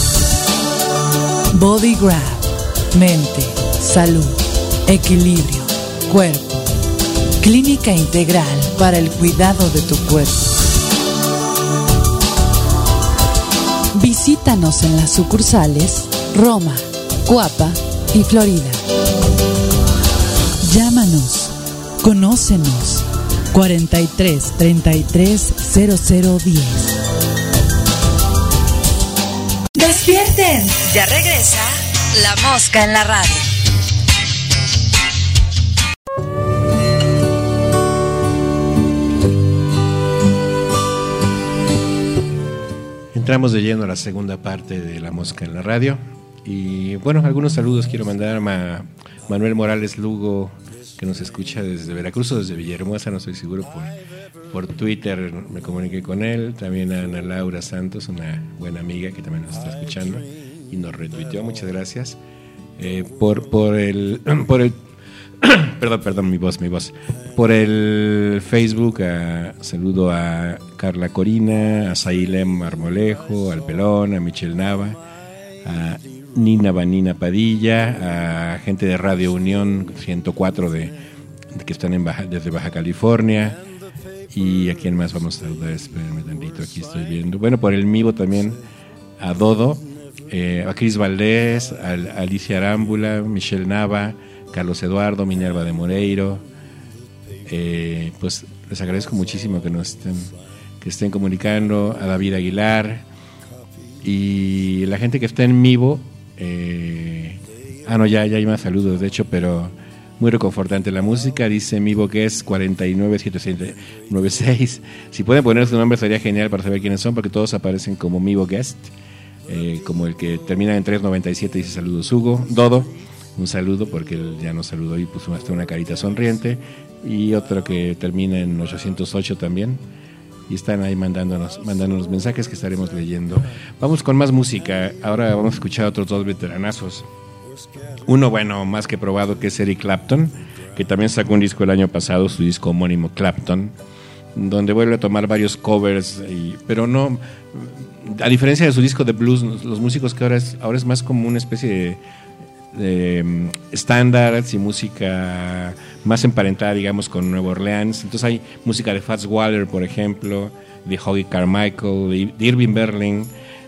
Body Grab, mente, salud, equilibrio, cuerpo. Clínica integral para el cuidado de tu cuerpo. Visítanos en las sucursales Roma, Coapa y Florida. Llámanos, conócenos, cuarenta y tres, treinta y tres, cero cero diez. ¡Despierten! Ya regresa La Mosca en la radio. Entramos de lleno a la segunda parte de La Mosca en la radio. Y bueno, algunos saludos quiero mandar a Ma- Manuel Morales Lugo, que nos escucha desde Veracruz o desde Villahermosa, no estoy seguro, por, por Twitter me comuniqué con él. También a Ana Laura Santos, una buena amiga que también nos está escuchando y nos retuiteó, muchas gracias. Eh, por, por el... Por el perdón, perdón, mi voz, mi voz. Por el Facebook, a, saludo a Carla Corina, a Sailem Marmolejo, al Pelón, a Michelle Nava, a Nina Vanina Padilla, a gente de Radio Unión ciento cuatro de, de que están en Baja, desde Baja California. Y a quién más vamos a saludar, espérenme tantito, aquí estoy viendo. Bueno, por el Mivo también a Dodo, eh, a Cris Valdés, a, a Alicia Arámbula, Michelle Nava, Carlos Eduardo, Minerva de Moreiro. Eh, pues les agradezco muchísimo que nos estén, que estén comunicando, a David Aguilar y la gente que está en Mivo. Eh, ah, no, ya, ya hay más saludos, de hecho, pero muy reconfortante la música. Dice mi Guest cuarenta y nueve setecientos noventa y seis. Si pueden poner su nombre sería genial para saber quiénes son, porque todos aparecen como mi Guest. Eh, como el que termina en tres noventa y siete dice saludos Hugo. Dodo, un saludo porque él ya nos saludó y puso hasta una carita sonriente. Y otro que termina en ochocientos ocho también. Y están ahí mandándonos, mandándonos mensajes que estaremos leyendo. Vamos con más música. Ahora vamos a escuchar a otros dos veteranazos. Uno, bueno, más que probado, que es Eric Clapton, que también sacó un disco el año pasado, su disco homónimo Clapton, donde vuelve a tomar varios covers, y, pero no, a diferencia de su disco de blues, los músicos que ahora es, ahora es más como una especie de, de um, estándares y música más emparentada, digamos, con Nueva Orleans. Entonces hay música de Fats Waller, por ejemplo, de Hoagy Carmichael, de Irving Berlin,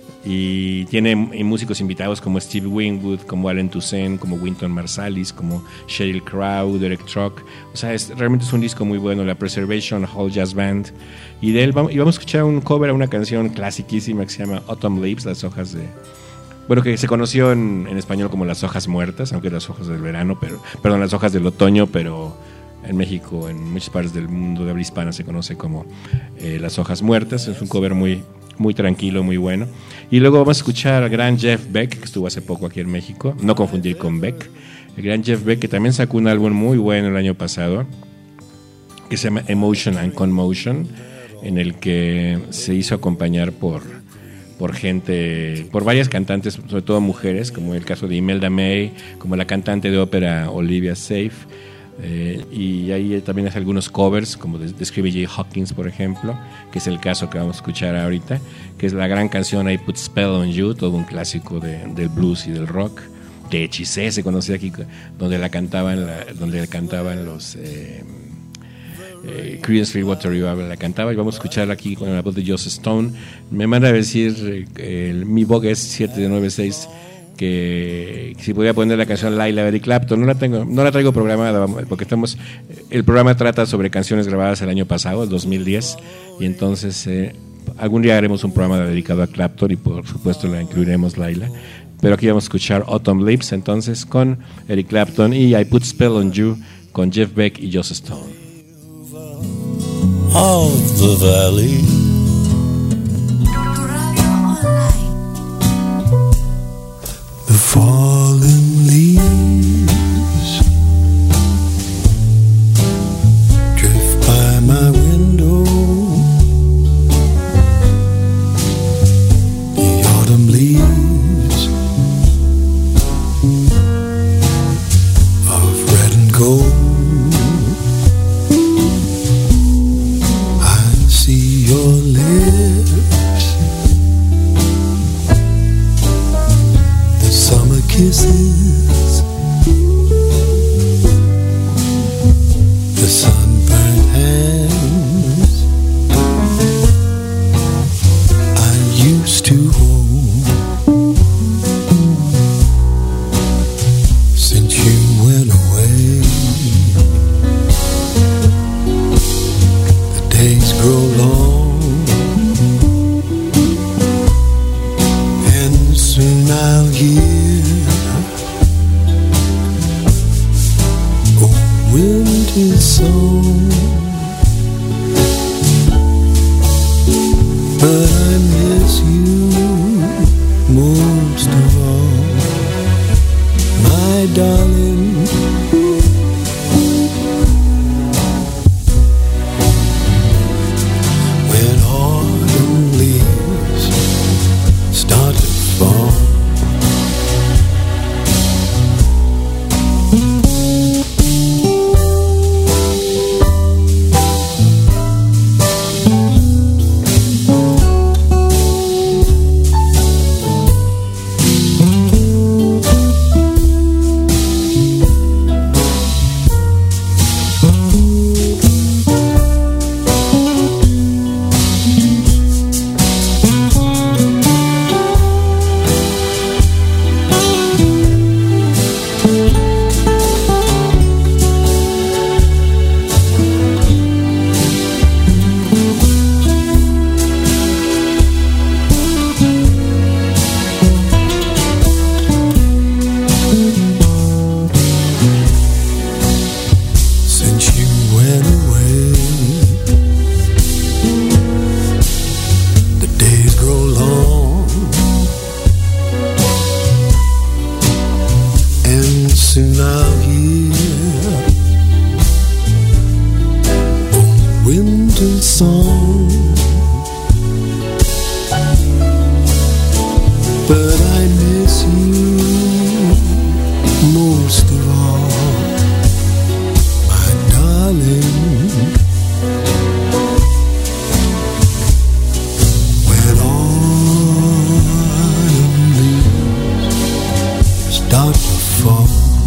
y tiene músicos invitados como Steve Winwood, como Allen Toussaint, como Wynton Marsalis, como Sheryl Crow, Derek Truck. O sea, es, realmente es un disco muy bueno, la Preservation Hall Jazz Band. Y de él vamos, y vamos a escuchar un cover a una canción clasiquísima que se llama Autumn Leaves, las hojas de... Bueno, que se conoció en, en español como Las Hojas Muertas, aunque las hojas del verano, pero perdón, las hojas del otoño, pero en México, en muchas partes del mundo de habla hispana se conoce como eh, Las Hojas Muertas. Es un cover muy, muy tranquilo, muy bueno. Y luego vamos a escuchar al gran Jeff Beck, que estuvo hace poco aquí en México, no confundir con Beck. El gran Jeff Beck, que también sacó un álbum muy bueno el año pasado, que se llama Emotion and Conmotion, en el que se hizo acompañar por... por gente, por varias cantantes, sobre todo mujeres, como el caso de Imelda May, como la cantante de ópera Olivia Safe, eh, y ahí también hace algunos covers, como de, de Stevie J. Hawkins, por ejemplo, que es el caso que vamos a escuchar ahorita, que es la gran canción I Put Spell on You, todo un clásico de, del blues y del rock, que Hechicé se conocía aquí, donde la cantaban, la, donde la cantaban los... Eh, Eh, Creedence Clearwater Revival la cantaba, y vamos a escucharla aquí con la voz de Joss Stone. Me manda a decir eh, el, mi Guest siete nueve seis que, que si podía poner la canción Laila de Eric Clapton. No la tengo, no la traigo programada porque estamos, el programa trata sobre canciones grabadas el año pasado, el dos mil diez, y entonces eh, algún día haremos un programa dedicado a Clapton y por supuesto la incluiremos Laila. Pero aquí vamos a escuchar Autumn Leaves entonces con Eric Clapton y I Put Spell on You con Jeff Beck y Joss Stone. Of the valley, the fallen leaves drift by my window. The autumn leaves of red and gold. Your lips, the summer kisses, the sunburned hands I used to hold. Since you went away, the days grow long. I'll hear old winter song, but I miss you most of all, my darling. When autumn leaves start to fall, but I miss you most of all, my darling. When autumn leaves start to fall,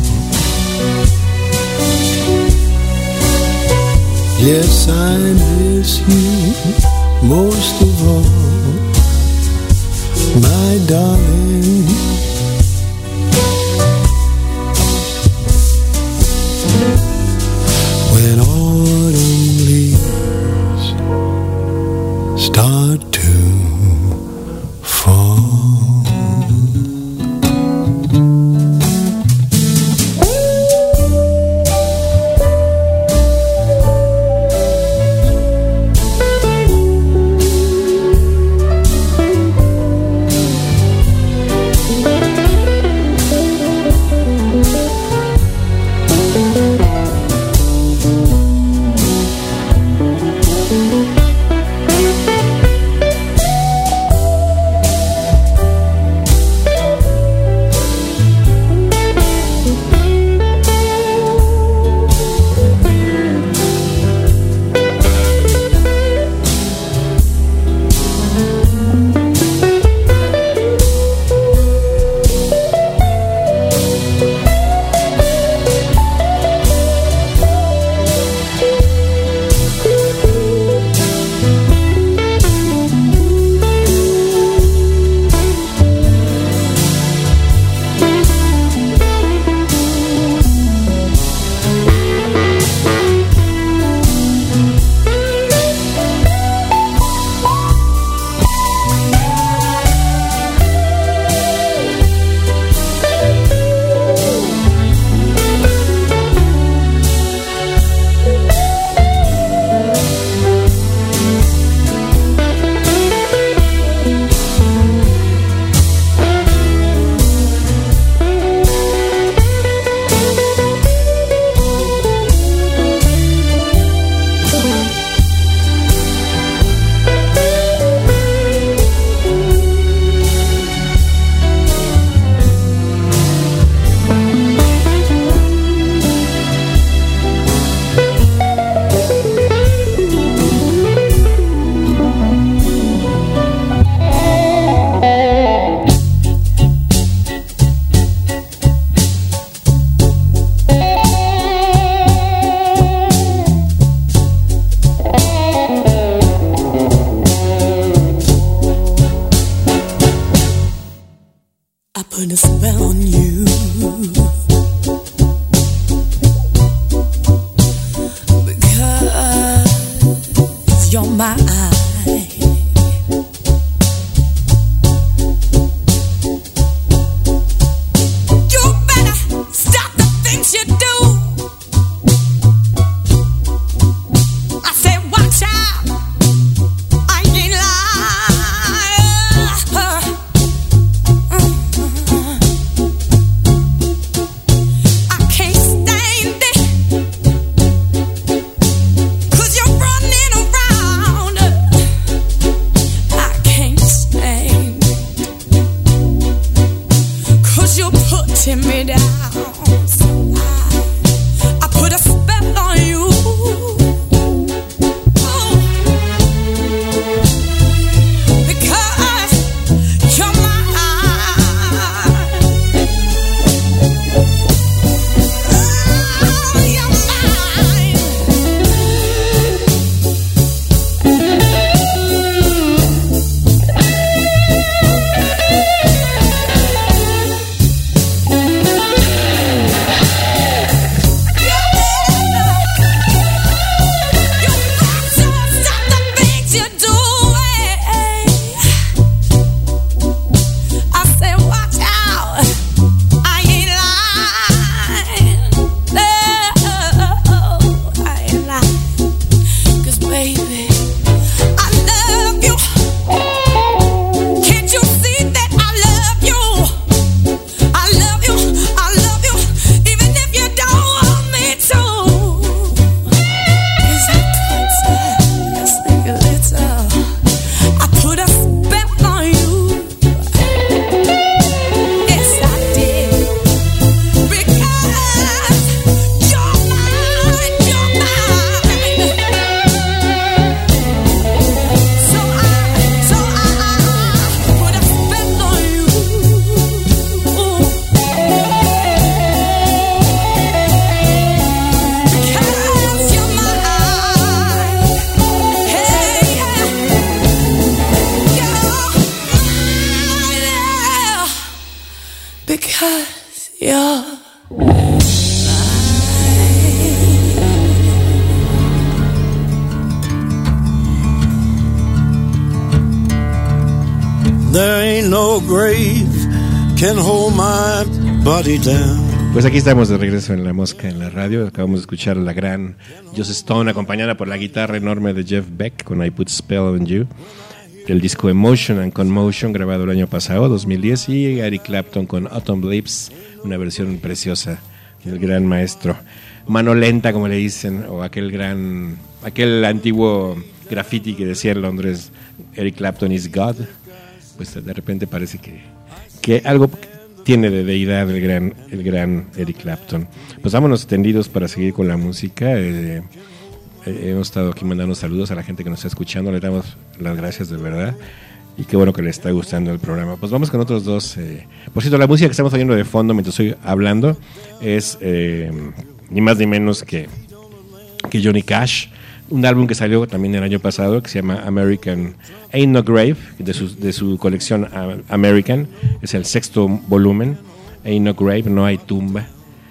yes, I miss you most of all, my darling. When autumn leaves start to fall. because you're There ain't no grave can hold my body down. Pues aquí estamos de regreso en La Mosca en la radio. Acabamos de escuchar a la gran Joss Stone acompañada por la guitarra enorme de Jeff Beck con I Put Spell on You, del disco Emotion and Commotion grabado el año pasado, dos mil diez, y Eric Clapton con Autumn Leaves, una versión preciosa del gran maestro. Mano lenta, como le dicen, o aquel gran, aquel antiguo graffiti que decía en Londres, Eric Clapton is God. Pues de repente parece que, que algo tiene de deidad el gran, el gran Eric Clapton. Pues vámonos tendidos para seguir con la música. Eh, eh, hemos estado aquí mandando saludos a la gente que nos está escuchando. Le damos las gracias de verdad. Y qué bueno que le está gustando el programa. Pues vamos con otros dos. Eh. Por cierto, la música que estamos oyendo de fondo mientras estoy hablando es eh, ni más ni menos que, que Johnny Cash. Un álbum que salió también el año pasado que se llama American Ain't No Grave, de su, de su colección American. Es el sexto volumen. Ain't No Grave, no hay tumba.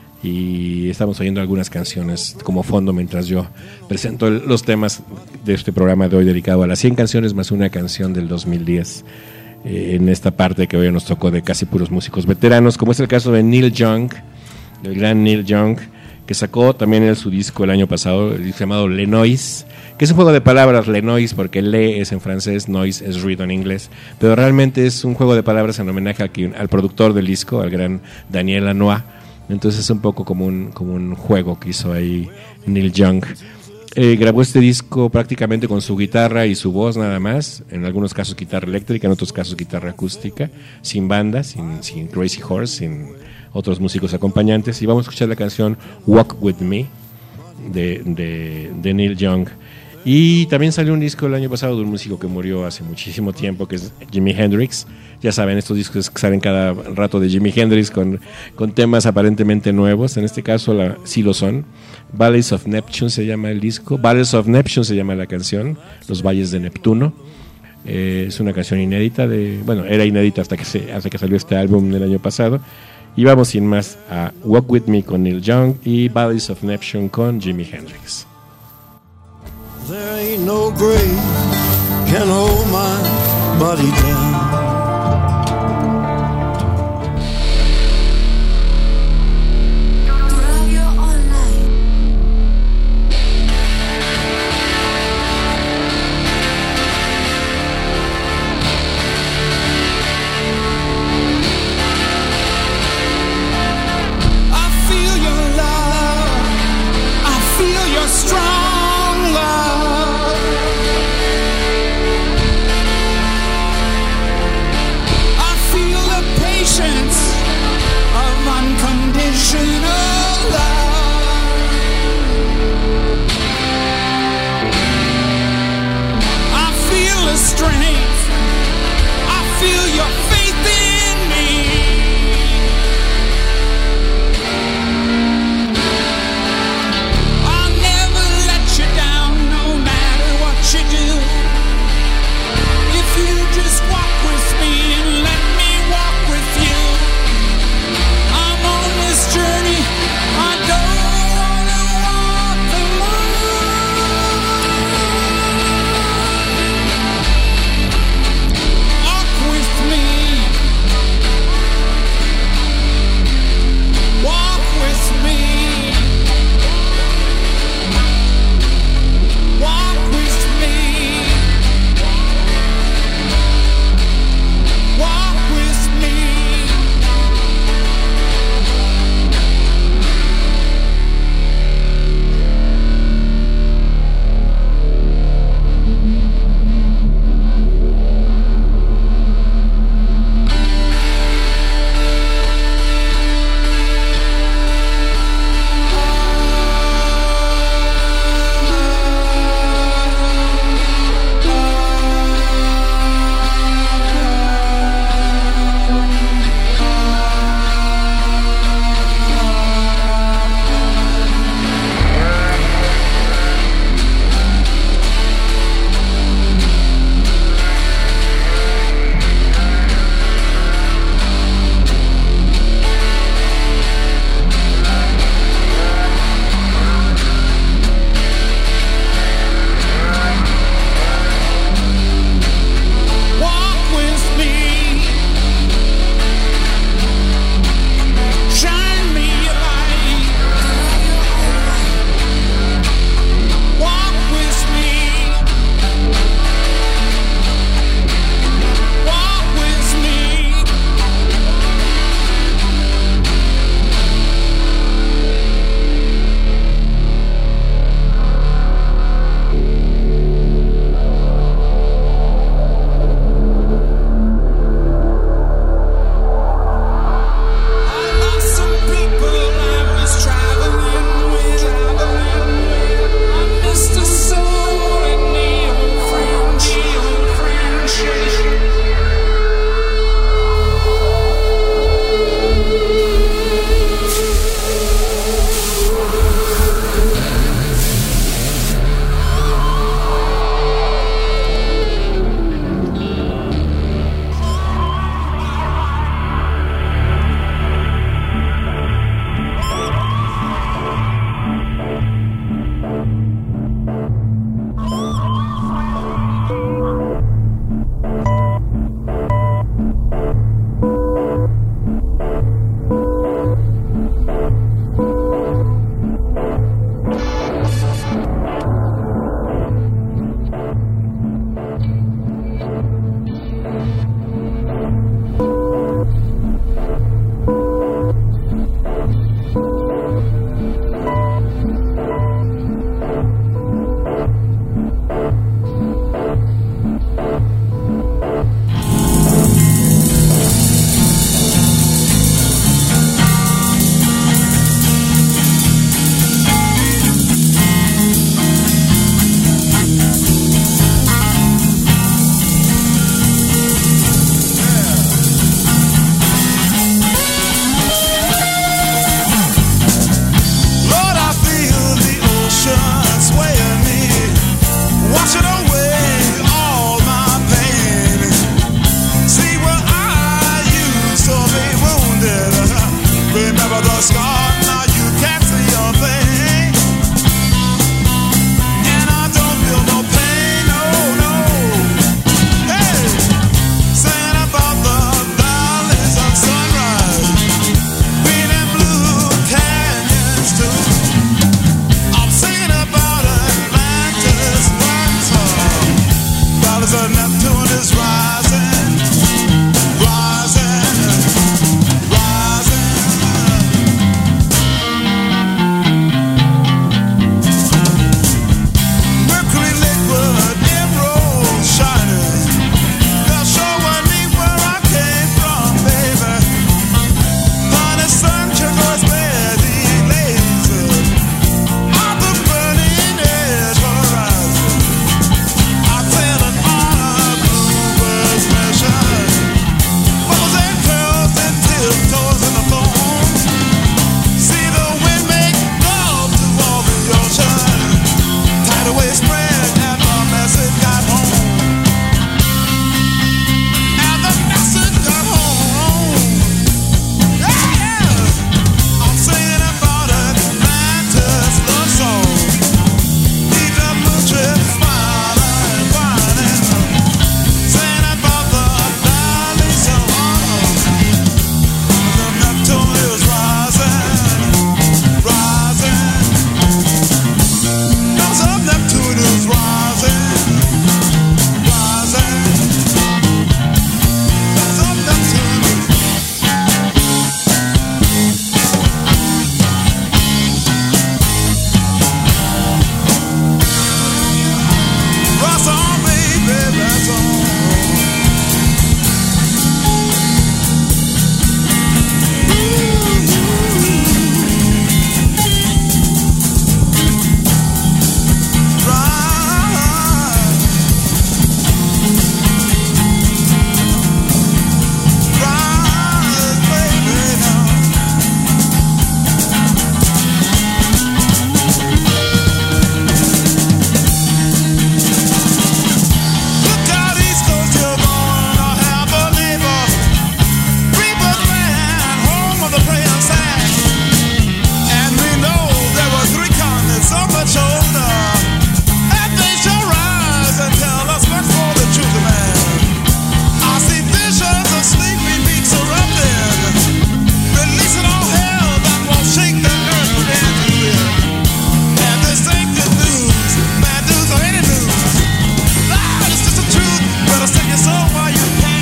Y estamos oyendo algunas canciones como fondo mientras yo presento el, los temas de este programa de hoy dedicado a las cien canciones más una canción del dos mil diez. Eh, en esta parte que hoy nos tocó de casi puros músicos veteranos, como es el caso de Neil Young, el gran Neil Young, que sacó también en su disco el año pasado, el disco llamado Le Noise, que es un juego de palabras, Le Noise, porque Le es en francés, Noise es ruido en inglés, pero realmente es un juego de palabras en homenaje al, al productor del disco, al gran Daniel Lanois. Entonces es un poco como un, como un juego que hizo ahí Neil Young. Eh, grabó este disco prácticamente con su guitarra y su voz nada más, en algunos casos guitarra eléctrica, en otros casos guitarra acústica, sin banda, sin, sin Crazy Horse, sin otros músicos acompañantes, y vamos a escuchar la canción Walk With Me de, de, de Neil Young. Y también salió un disco el año pasado de un músico que murió hace muchísimo tiempo, que es Jimi Hendrix. Ya saben, estos discos que salen cada rato de Jimi Hendrix con, con temas aparentemente nuevos, en este caso la, sí lo son. Valleys of Neptune se llama el disco, Valleys of Neptune se llama la canción, Los Valles de Neptuno. Eh, es una canción inédita, de, bueno, era inédita hasta que, se, hasta que salió este álbum del año pasado. Y vamos sin más a Walk With Me con Neil Young y Valleys of Neptune con Jimi Hendrix. There ain't no grave can hold my body down. Strong love. a scar, now you can't see your thing. And I don't feel no pain, no, no. Hey, singing about the valleys of sunrise, green and blue canyons too. I'm singing about Atlantis one song. Valleys of Neptune is rising, rising, rising. Mercury liquid, emerald shining. They'll show me where I came from, baby. Honey, sun, turquoise, berry, laser. On the burning edge horizon, I sail an honor bluebirds mission. Bubbles and curls and tiptoes in the foam. See the wind make love to all the ocean. Tidal wave spread and the message got home. And the message got home. Yeah, yeah. I'm singing about Atlantis, love song. Deep up blue trip, smiling, whining. Singing about the valleys of autumn. The Neptune is rising, rising. Cause of Neptune is rising, rising. Cause of Neptune is Ross on, baby, that's on. Rise, baby, now. Look out East Coast, you're gonna have a neighbor. Rebirth land, home of the praying sand. And we know there were three continents so much older. And they shall rise and tell us much more the truth of man. I see visions of sleepy beaks erupting, releasing all hell that won't shake the earth from end to end. And this ain't good news, bad news or any news. Lord, it's just the truth. Better stick your soul while you can.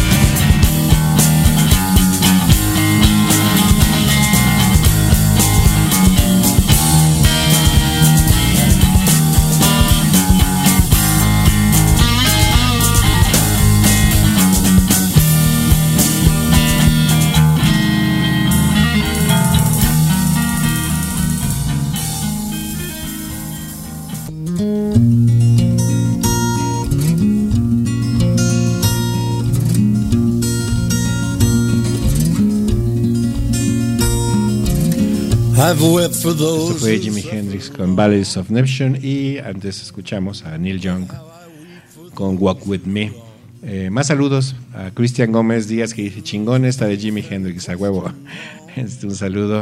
I've wept for Esto those. fue Jimi Hendrix con Valleys of Neptune y antes escuchamos a Neil Young con Walk With Me. Eh, más saludos a Cristian Gómez Díaz que dice chingón esta de Jimi Hendrix, a huevo. Este, un saludo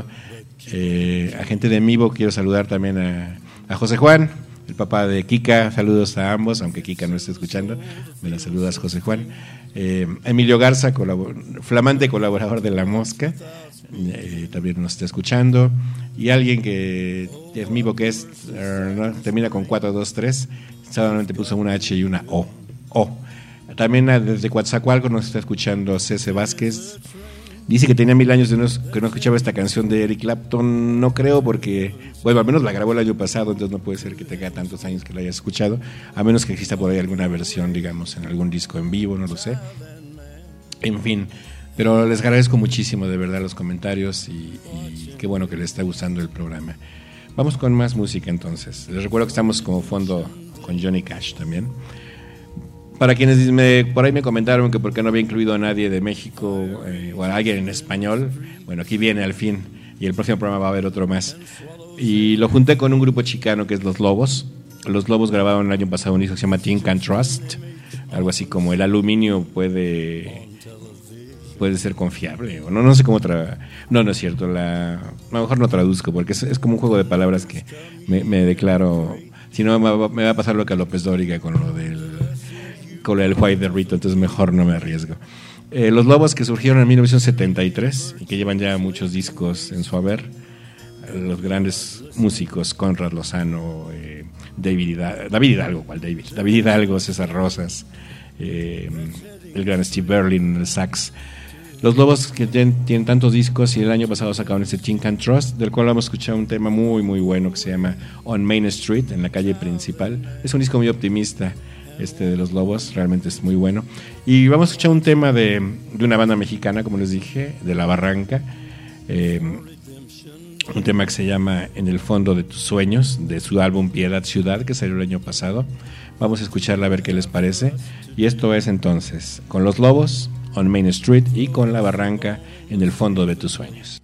eh, a gente de Mivo. Quiero saludar también a, a José Juan, el papá de Kika. Saludos a ambos, aunque Kika no esté escuchando. Me la saludas, José Juan. eh, Emilio Garza, colabor- flamante colaborador de La Mosca, eh, también nos está escuchando. Y alguien que es Mivo, que es uh, ¿no? termina con cuatro dos tres, solamente puso una H y una O. O. También desde Coatzacoalcos nos está escuchando Cece Vázquez. Dice que tenía mil años de no, que no escuchaba esta canción de Eric Clapton. No creo, porque, bueno, al menos la grabó el año pasado, entonces no puede ser que tenga tantos años que la haya escuchado, a menos que exista por ahí alguna versión, digamos, en algún disco en vivo, no lo sé. En fin, pero les agradezco muchísimo, de verdad, los comentarios y, y qué bueno que les está gustando el programa. Vamos con más música entonces. Les recuerdo que estamos como fondo con Johnny Cash también. Para quienes me, por ahí me comentaron que por qué no había incluido a nadie de México eh, o a alguien en español, bueno, aquí viene al fin, y el próximo programa va a haber otro más. Y lo junté con un grupo chicano que es Los Lobos. Los Lobos grabaron el año pasado un disco que se llama Think and Trust, algo así como el aluminio puede puede ser confiable, o no, no sé cómo tra... No, no es cierto, la... a lo mejor no traduzco, porque es, es como un juego de palabras que me, me declaro, si no me va, me va a pasar lo que a López Dóriga con lo del, con el White de Rito, entonces mejor no me arriesgo. Eh, los Lobos, que surgieron en mil novecientos setenta y tres y que llevan ya muchos discos en su haber, los grandes músicos, Conrad Lozano, eh, David, Hidalgo, David Hidalgo, ¿cuál David? David Hidalgo, César Rosas, eh, el gran Steve Berlin, el sax. Los Lobos, que tienen, tienen tantos discos, y el año pasado sacaron este Think and Trust, del cual vamos a escuchar un tema muy muy bueno que se llama On Main Street, en la calle principal. Es un disco muy optimista, este de Los Lobos, realmente es muy bueno. Y vamos a escuchar un tema de, de una banda mexicana, como les dije, de La Barranca, eh, un tema que se llama En el fondo de tus sueños, de su álbum Piedad Ciudad, que salió el año pasado. Vamos a escucharla a ver qué les parece. Y esto es entonces con Los Lobos, On Main Street, y con La Barranca, En el fondo de tus sueños.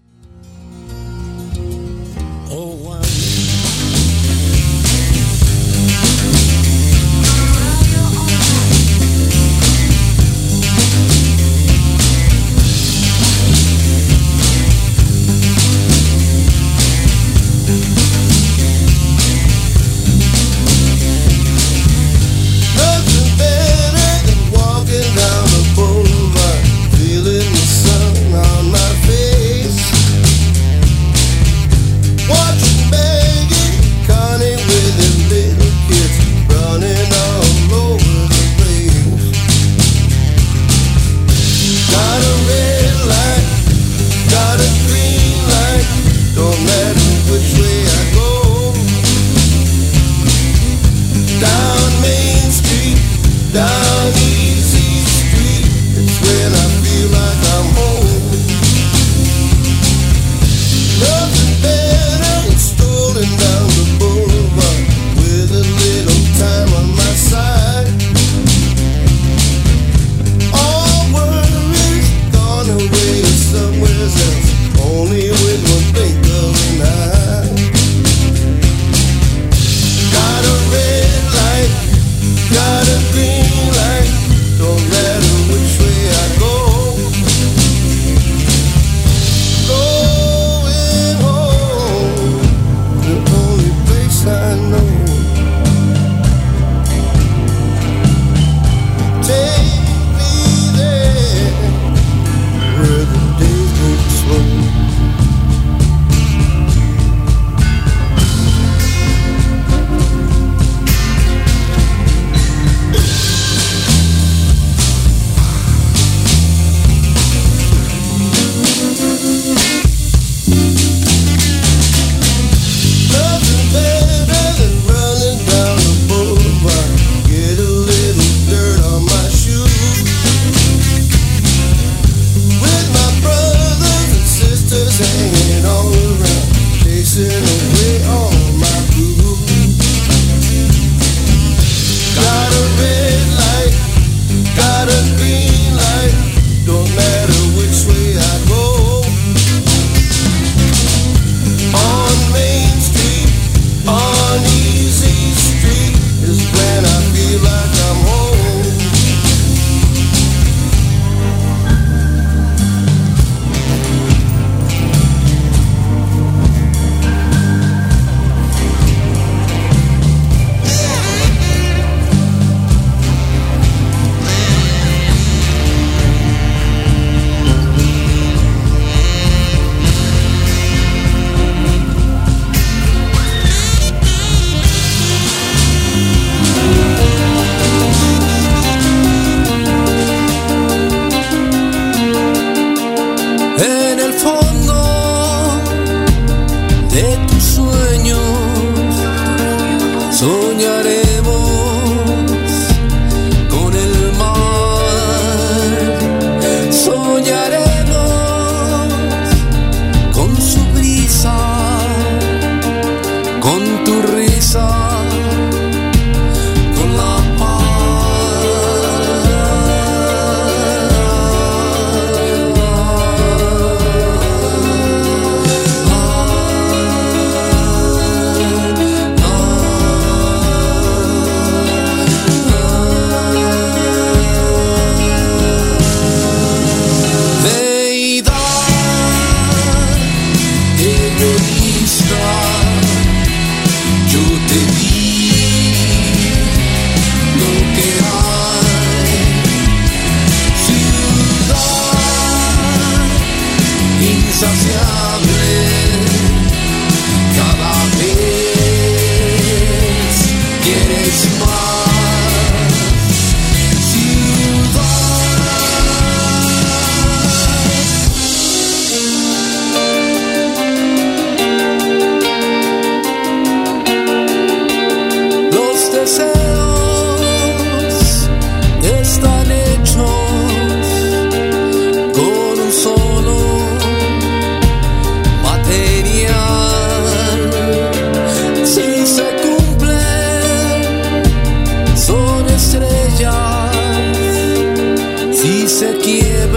Got a green light, don't matter which way I go.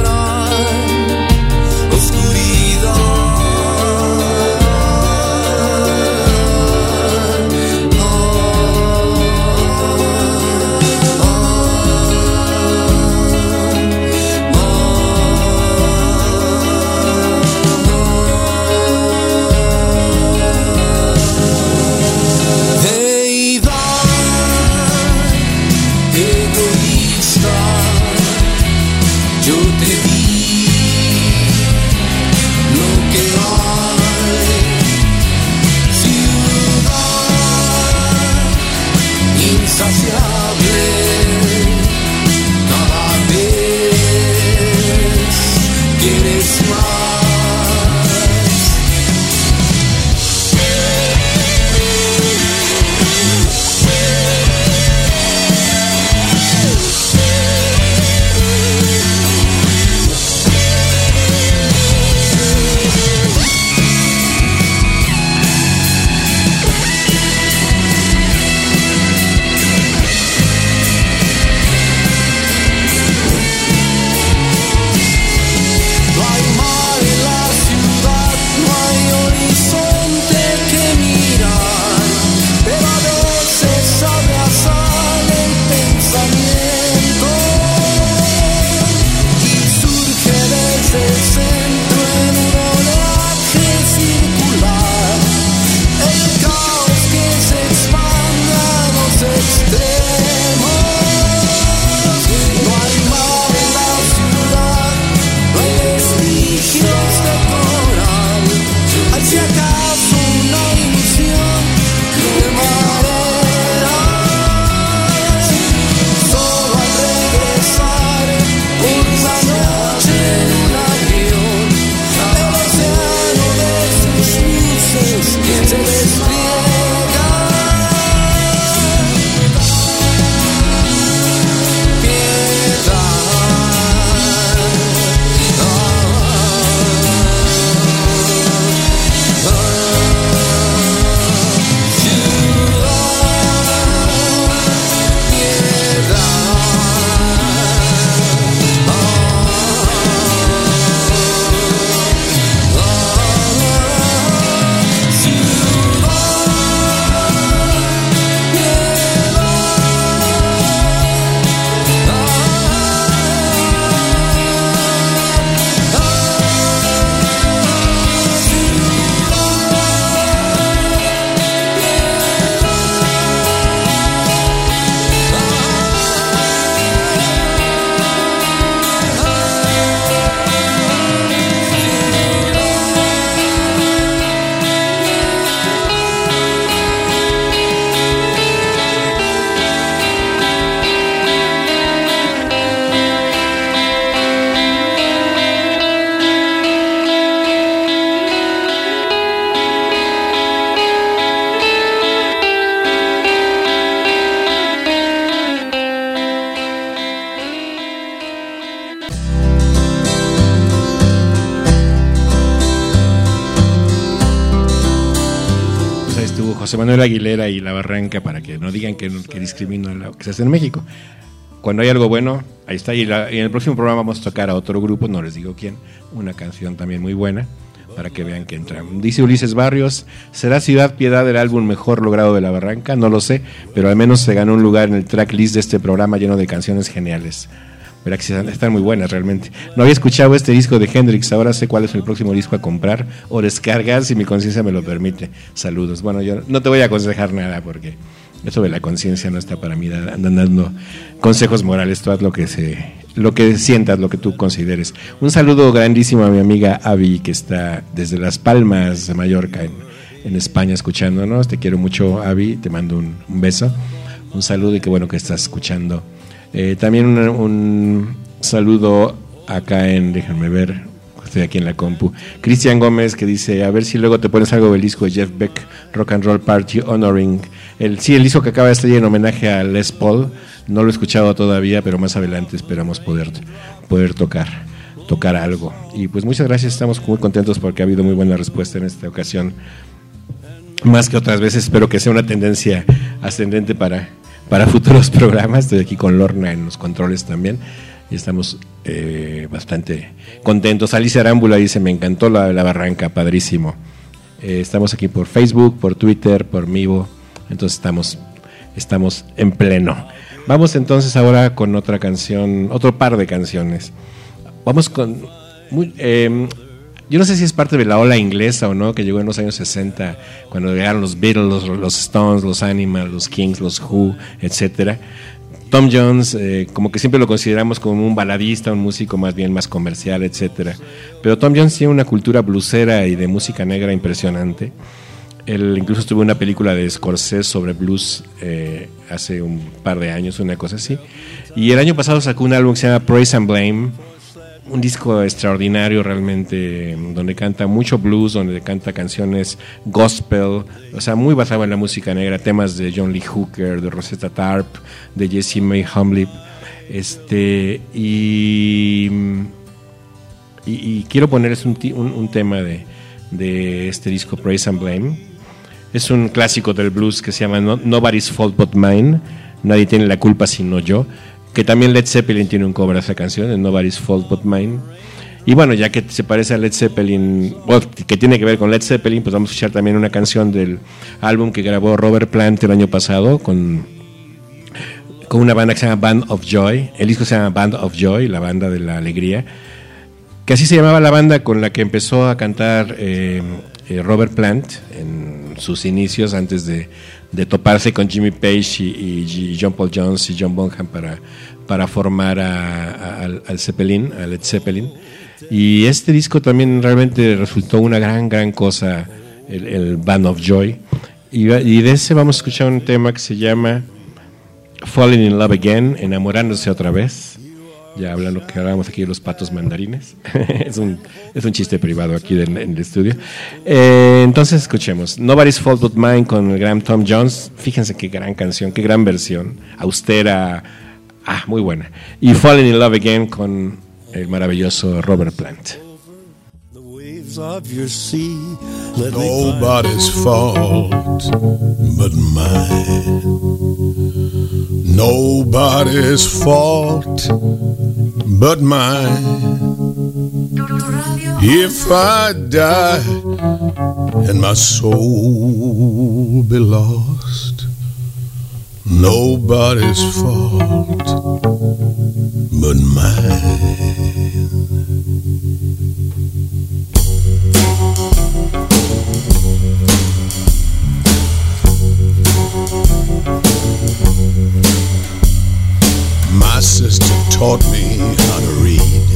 José Manuel Aguilera y La Barranca, para que no digan que, que discrimino lo que se hace en México. Cuando hay algo bueno, ahí está. Y, la, y en el próximo programa vamos a tocar a otro grupo, no les digo quién, una canción también muy buena, para que vean que entran. Dice Ulises Barrios, ¿será Ciudad Piedad el álbum mejor logrado de La Barranca? No lo sé, pero al menos se ganó un lugar en el tracklist de este programa lleno de canciones geniales. Verá que están muy buenas realmente. No había escuchado este disco de Hendrix, ahora sé cuál es el próximo disco a comprar o descargar si mi conciencia me lo permite. Saludos. Bueno, yo no te voy a aconsejar nada porque eso de la conciencia no está para mí, andan dando consejos morales, tú haz lo que se, lo que sientas, lo que tú consideres. Un saludo grandísimo a mi amiga Avi, que está desde Las Palmas de Mallorca en, en España escuchándonos. Te quiero mucho, Avi, te mando un, un beso, un saludo y qué bueno que estás escuchando. Eh, también un, un saludo acá en, déjenme ver, estoy aquí en la compu, Cristian Gómez, que dice, a ver si luego te pones algo del disco de Jeff Beck, Rock and Roll Party Honoring, el, sí, el disco que acaba de salir en homenaje a Les Paul, no lo he escuchado todavía, pero más adelante esperamos poder, poder tocar, tocar algo. Y pues muchas gracias, estamos muy contentos porque ha habido muy buena respuesta en esta ocasión, más que otras veces. Espero que sea una tendencia ascendente para... para futuros programas. Estoy aquí con Lorna en los controles también. y estamos eh, bastante contentos. Alicia Arámbula dice, me encantó la, la barranca, padrísimo. Eh, estamos aquí por Facebook, por Twitter, por Mivo, entonces estamos, estamos en pleno. Vamos entonces ahora con otra canción, otro par de canciones. Vamos con... Muy, eh, yo no sé si es parte de la ola inglesa o no, que llegó en los años sesenta, cuando llegaron los Beatles, los, los Stones, los Animals, los Kings, los Who, etcétera. Tom Jones, eh, como que siempre lo consideramos como un baladista, un músico más bien más comercial, etcétera. Pero Tom Jones tiene una cultura bluesera y de música negra impresionante. Él incluso estuvo en una película de Scorsese sobre blues eh, hace un par de años, una cosa así. Y el año pasado sacó un álbum que se llama Praise and Blame, un disco extraordinario realmente, donde canta mucho blues, donde canta canciones gospel, o sea, muy basado en la música negra, temas de John Lee Hooker, de Rosetta Tharpe, de Jessie May Humlip, este, y, y, y quiero ponerles un, un, un tema de, de este disco Praise and Blame. Es un clásico del blues que se llama No, Nobody's Fault But Mine, nadie tiene la culpa sino yo, que también Led Zeppelin tiene un cover de esa canción, de Nobody's Fault But Mine. Y bueno, ya que se parece a Led Zeppelin, bueno, que tiene que ver con Led Zeppelin, pues vamos a escuchar también una canción del álbum que grabó Robert Plant el año pasado con, con una banda que se llama Band of Joy. El disco se llama Band of Joy, la banda de la alegría, que así se llamaba la banda con la que empezó a cantar eh, eh, Robert Plant en sus inicios, antes de, de toparse con Jimmy Page y, y John Paul Jones y John Bonham para, para formar a, a, al, al Zeppelin, a Led Zeppelin. Y este disco también realmente resultó una gran, gran cosa, el, el Band of Joy. Y, y de ese vamos a escuchar un tema que se llama Falling in Love Again, enamorándose otra vez. Ya hablando que hablábamos aquí de los patos mandarines. es, un, es un chiste privado aquí en, en el estudio. Eh, entonces escuchemos Nobody's Fault But Mine con el gran Tom Jones. Fíjense qué gran canción, qué gran versión. Austera, ah, muy buena. Y Falling in Love Again con el maravilloso Robert Plant. Of your sea, nobody's fault but mine. Nobody's fault but mine. If I die and my soul be lost, nobody's fault but mine. My sister taught me how to read.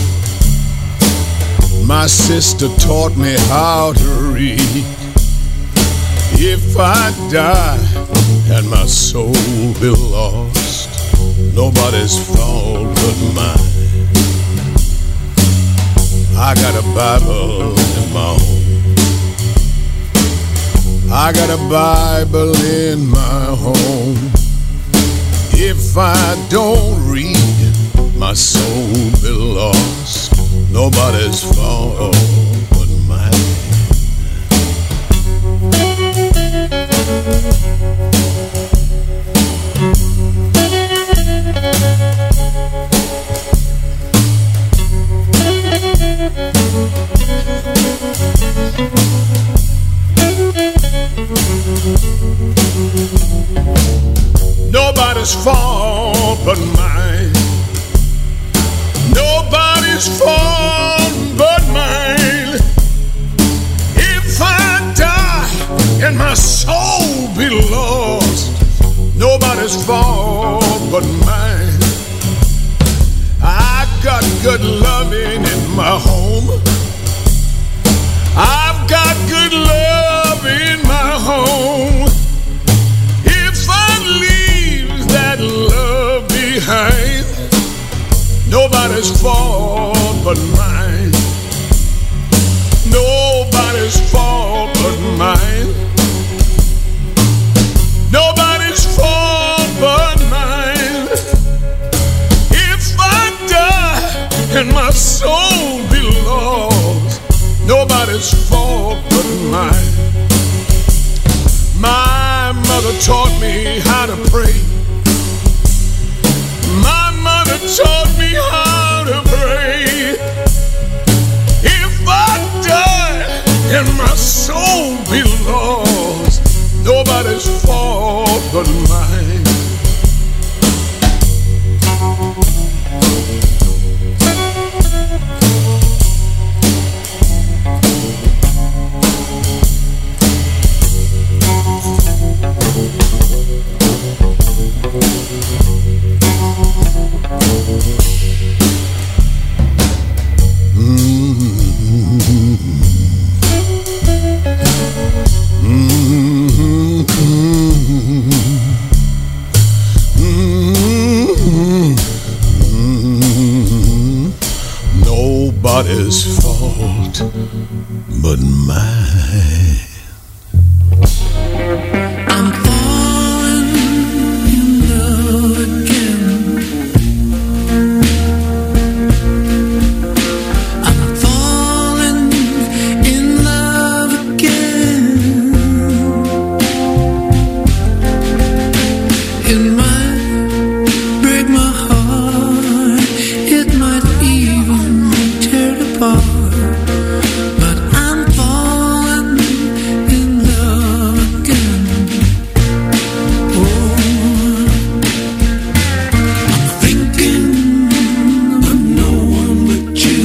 My sister taught me how to read. If I die and my soul be lost, nobody's fault but mine. I got a Bible in my home. I got a Bible in my home. If I don't read, my soul be lost. Nobody's fault but mine. Nobody's fault but mine. Nobody's fault but mine. If I die and my soul be lost, nobody's fault but mine. I got good loving in my home. I've got good love in my home. If I leave that love behind, nobody's fault but mine. Nobody's fault but mine. Nobody's fault but mine. If I die and my soul be lost, nobody's fault but mine. My mother taught me how to pray. My mother that taught me how to pray. If I die and my soul be lost, nobody's fault but mine. Nobody's fault but mine. I'm falling in love again. I'm falling in love again. It might break my heart. It might even tear it apart. But I'm falling in love again. Oh, I'm thinking of no one but you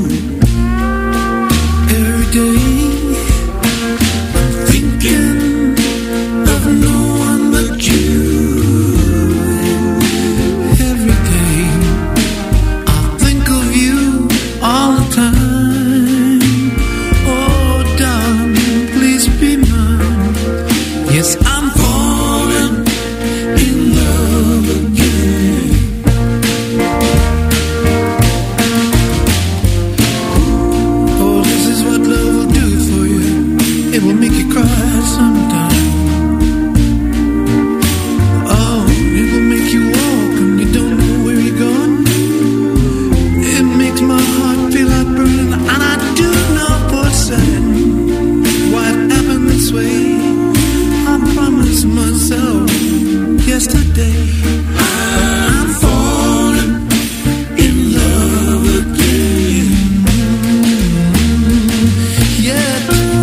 every day. I'm thinking of no one but you every day. I think of you all the time. Oh, darling, please be mine. Yes, I'm falling in love again. Oh, this is what love will do for you. It will make you cry sometime. Oh, it will make you walk and you don't know where you're going. It makes my heart feel like burning, and I do know for certain why it happened this way. I promised myself yesterday I'm falling in love again. Yeah.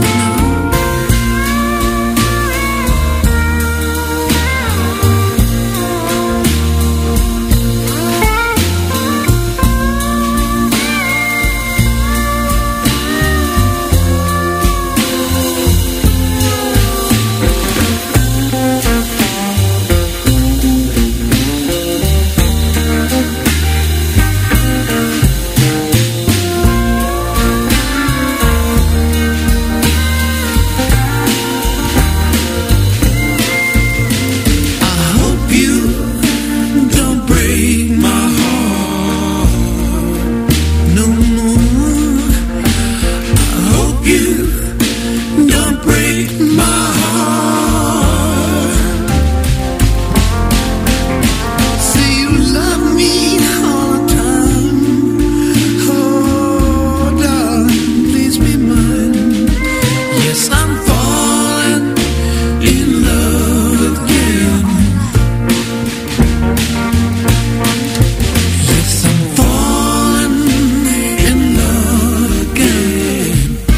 I hope you don't break my heart no more. I hope you don't break my heart. Say you love me all the time. Oh, darling, please be mine. Yes, I'm falling in love again. Yes, I'm falling in love again.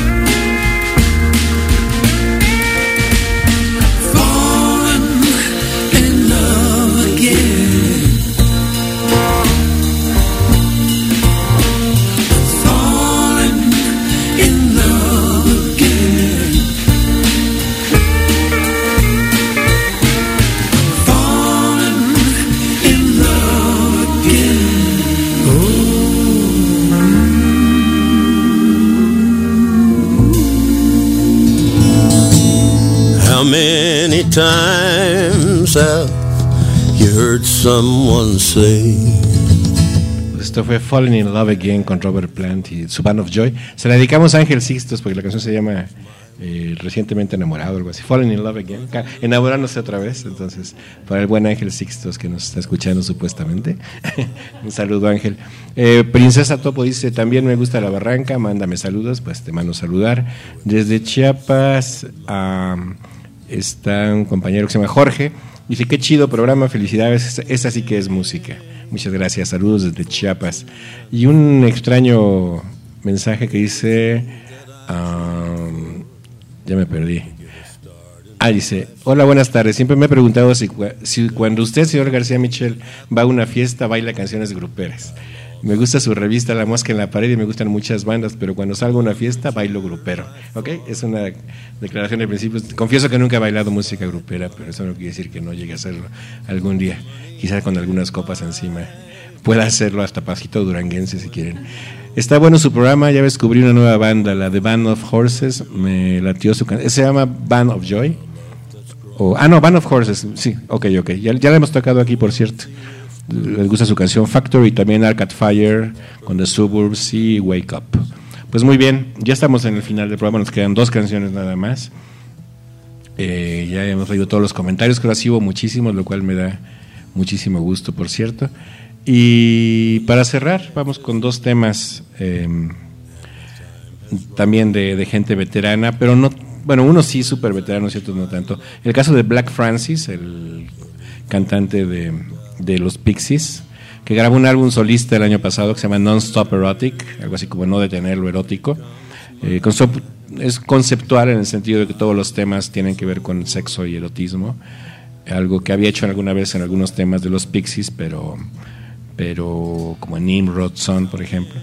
Falling in love again. Falling in love again. Falling in love again. How many times have you heard someone say? Esto fue Falling in Love Again con Robert Plant y su Band of Joy. Se la dedicamos a Ángel Sixtos porque la canción se llama eh, Recientemente Enamorado, algo así. Falling in Love Again, ca- enamorándose otra vez. Entonces, para el buen Ángel Sixtos que nos está escuchando supuestamente. Un saludo, Ángel. Eh, Princesa Topo dice: también me gusta La Barranca, mándame saludos. Pues te mando saludar. Desde Chiapas um, está un compañero que se llama Jorge. Dice: qué chido programa, felicidades. Esta sí que es música. Muchas gracias, saludos desde Chiapas. Y un extraño mensaje que dice, um, ya me perdí. Ah, dice, hola, buenas tardes. Siempre me he preguntado si, si cuando usted, señor García Michel, va a una fiesta, baila canciones gruperas. Me gusta su revista La Mosca en la Pared y me gustan muchas bandas, pero cuando salgo a una fiesta, bailo grupero. ¿Ok? Es una declaración de principios. Confieso que nunca he bailado música grupera, pero eso no quiere decir que no llegue a hacerlo algún día. Quizás con algunas copas encima. Pueda hacerlo hasta pasito duranguense si quieren. Está bueno su programa, ya descubrí una nueva banda, la de Band of Horses. Me latió su canción. Se llama Band of Joy. O, ah, no, Band of Horses. Sí, ok, ok. Ya, ya la hemos tocado aquí, por cierto. Les gusta su canción Factory y también Arcade Fire con The Suburbs y Wake Up. Pues muy bien, ya estamos en el final del programa, nos quedan dos canciones nada más. Eh, ya hemos leído todos los comentarios, creo que hubo muchísimos, lo cual me da muchísimo gusto, por cierto. Y para cerrar, vamos con dos temas eh, también de, de gente veterana, pero no, bueno, uno sí súper veterano, cierto, no tanto. El caso de Black Francis, el cantante de de los Pixies, que grabó un álbum solista el año pasado que se llama Non-Stop Erotic, algo así como no detener lo erótico. Eh, es conceptual en el sentido de que todos los temas tienen que ver con sexo y erotismo, algo que había hecho alguna vez en algunos temas de los Pixies, pero, pero como en Nimrod Son, por ejemplo.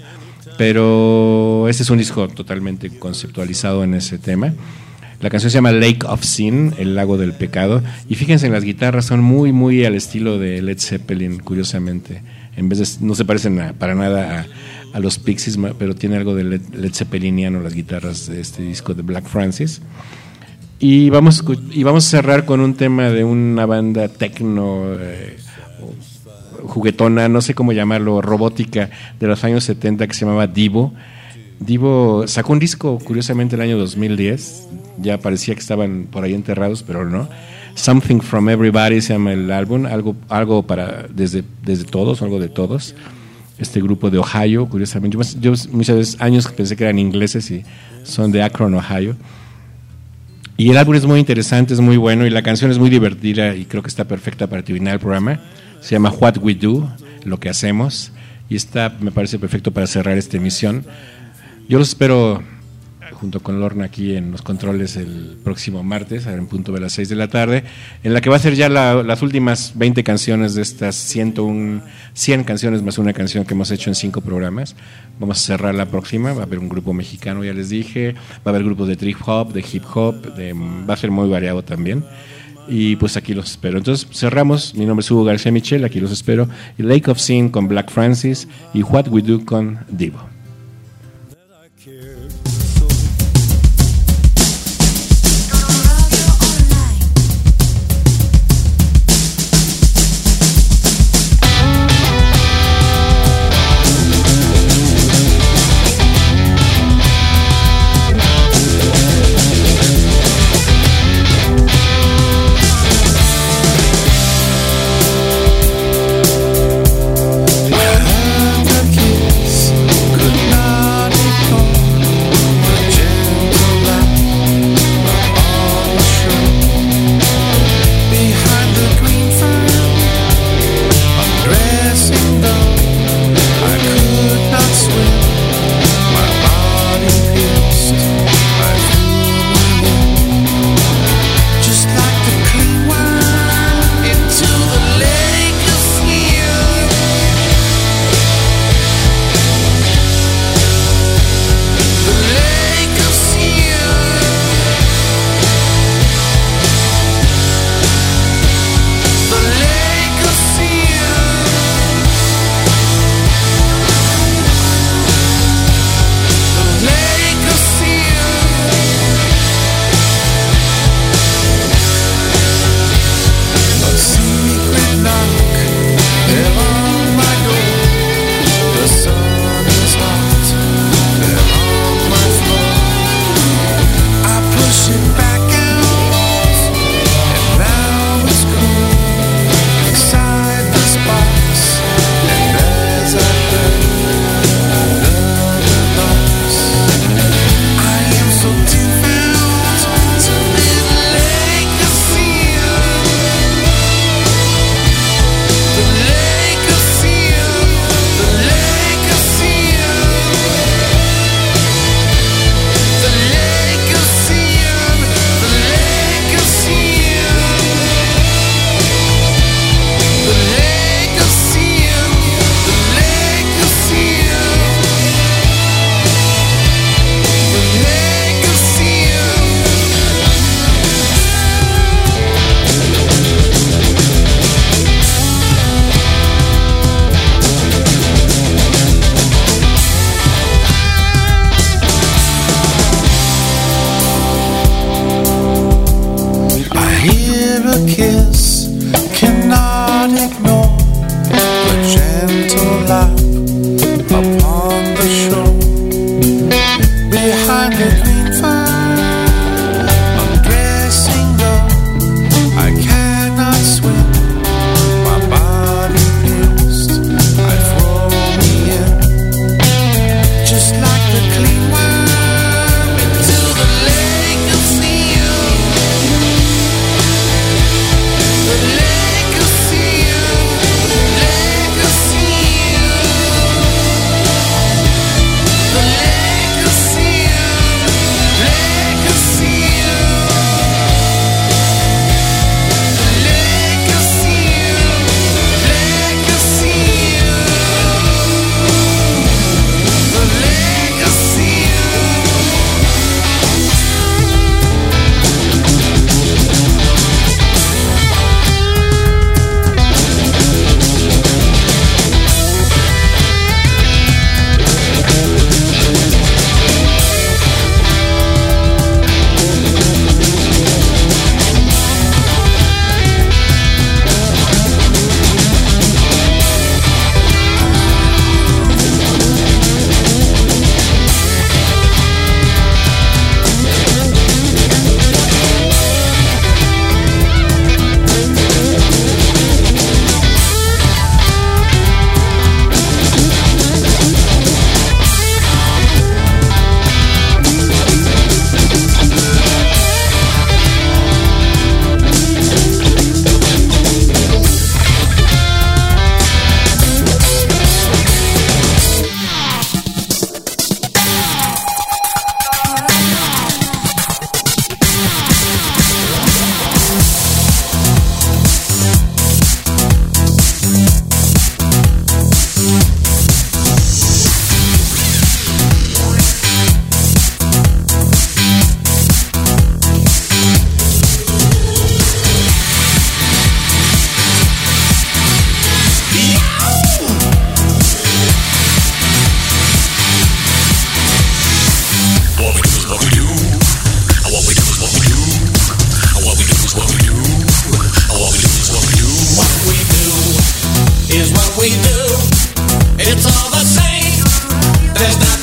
Pero este es un disco totalmente conceptualizado en ese tema. La canción se llama Lake of Sin, el lago del pecado, y fíjense en las guitarras, son muy muy al estilo de Led Zeppelin, curiosamente. En vez de, no se parecen a, para nada a, a los Pixies, pero tiene algo de Led, Led Zeppeliniano las guitarras de este disco de Black Francis. Y vamos y vamos a cerrar con un tema de una banda techno eh, juguetona, no sé cómo llamarlo, robótica, de los años setenta, que se llamaba Divo. Divo sacó un disco curiosamente el año dos mil diez. Ya parecía que estaban por ahí enterrados, pero no. Something from Everybody se llama el álbum, algo algo para desde desde todos, algo de todos. Este grupo de Ohio, curiosamente, yo, yo muchas veces años pensé que eran ingleses y son de Akron, Ohio. Y el álbum es muy interesante, es muy bueno y la canción es muy divertida y creo que está perfecta para terminar el programa. Se llama What We Do, lo que hacemos, y está, me parece perfecto para cerrar esta emisión. Yo los espero junto con Lorna aquí en los controles el próximo martes, en punto de las seis de la tarde, en la que va a ser ya la, las últimas veinte canciones de estas ciento uno, cien canciones más una canción que hemos hecho en cinco programas. Vamos a cerrar la próxima, va a haber un grupo mexicano, ya les dije, va a haber grupos de trip hop, de hip hop, de, va a ser muy variado también. Y pues aquí los espero. Entonces cerramos, mi nombre es Hugo García Michel, aquí los espero. Y Lake of Sin con Black Francis y What We Do con Divo. Could not recall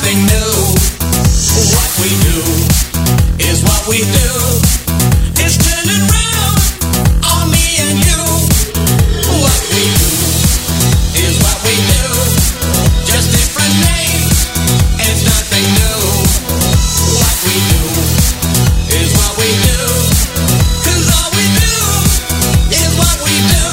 nothing new. What we do is what we do. It's turning round on me and you. What we do is what we do. Just different names. It's nothing new. What we do is what we do. 'Cause all we do is what we do.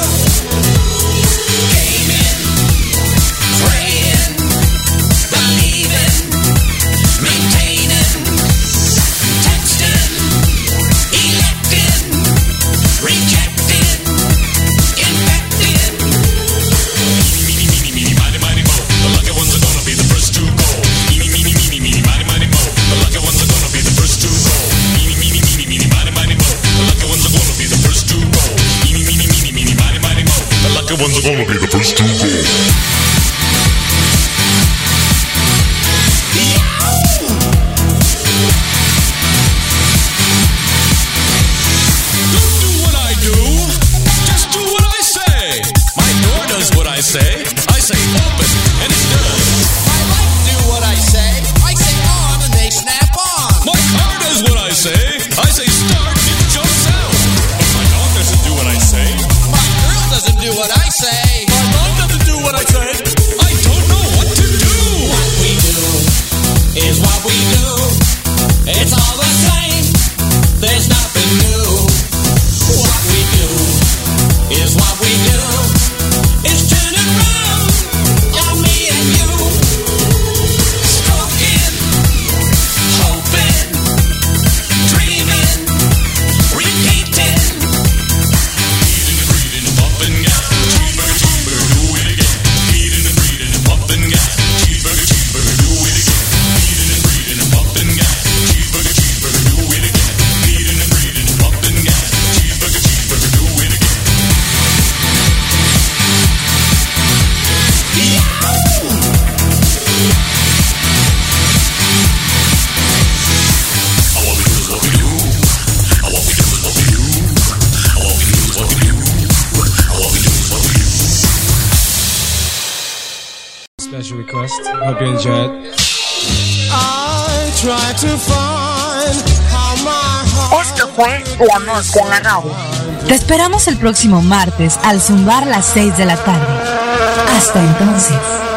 Gaming, praying, believing, maintaining, texting, electing, rejecting, infecting. Meeny, meeny, meeny, mighty, mighty, mo. The lucky ones are gonna be the first to go. Meeny, meeny, meeny, meeny, mighty, mighty, mo. The lucky ones are gonna be the first to go. Meeny, meeny, meeny, meeny, mighty, mighty, mo. The lucky ones are gonna be the first to go. Meeny, meeny, meeny, meeny, mighty, mighty, mo. The lucky ones are gonna be the first to go. Don't do what I do, just do what I say. My door does what I say. I say open, and it does. My lights do what I say. I say on, and they snap on. My car does what I say. I say start, it jumps out. But my dog doesn't do what I say. My girl doesn't do what I say. My mom doesn't do what I say. I don't know what to do. What we do is what we do. It's all the same. There's nothing new. What we do is what we do. It's turning round on me and you. Stroking, hoping, dreaming, repeating. Eating and breathing and pumping gas. Cheeseburger, cheeseburger, do it again. Eating and breathing and pumping gas. Cheeseburger, cheeseburger, do it again. Eating and breathing and pumping gas. Cheeseburger, cheeseburger, do it again. Eating and breathing and pumping gas. Cheeseburger, cheeseburger, do it again. Special request. Hope you enjoy it. I try to find how my heart. Esto fue La Mosca en la Radio. Te esperamos el próximo martes al zumbar las seis de la tarde. Hasta entonces.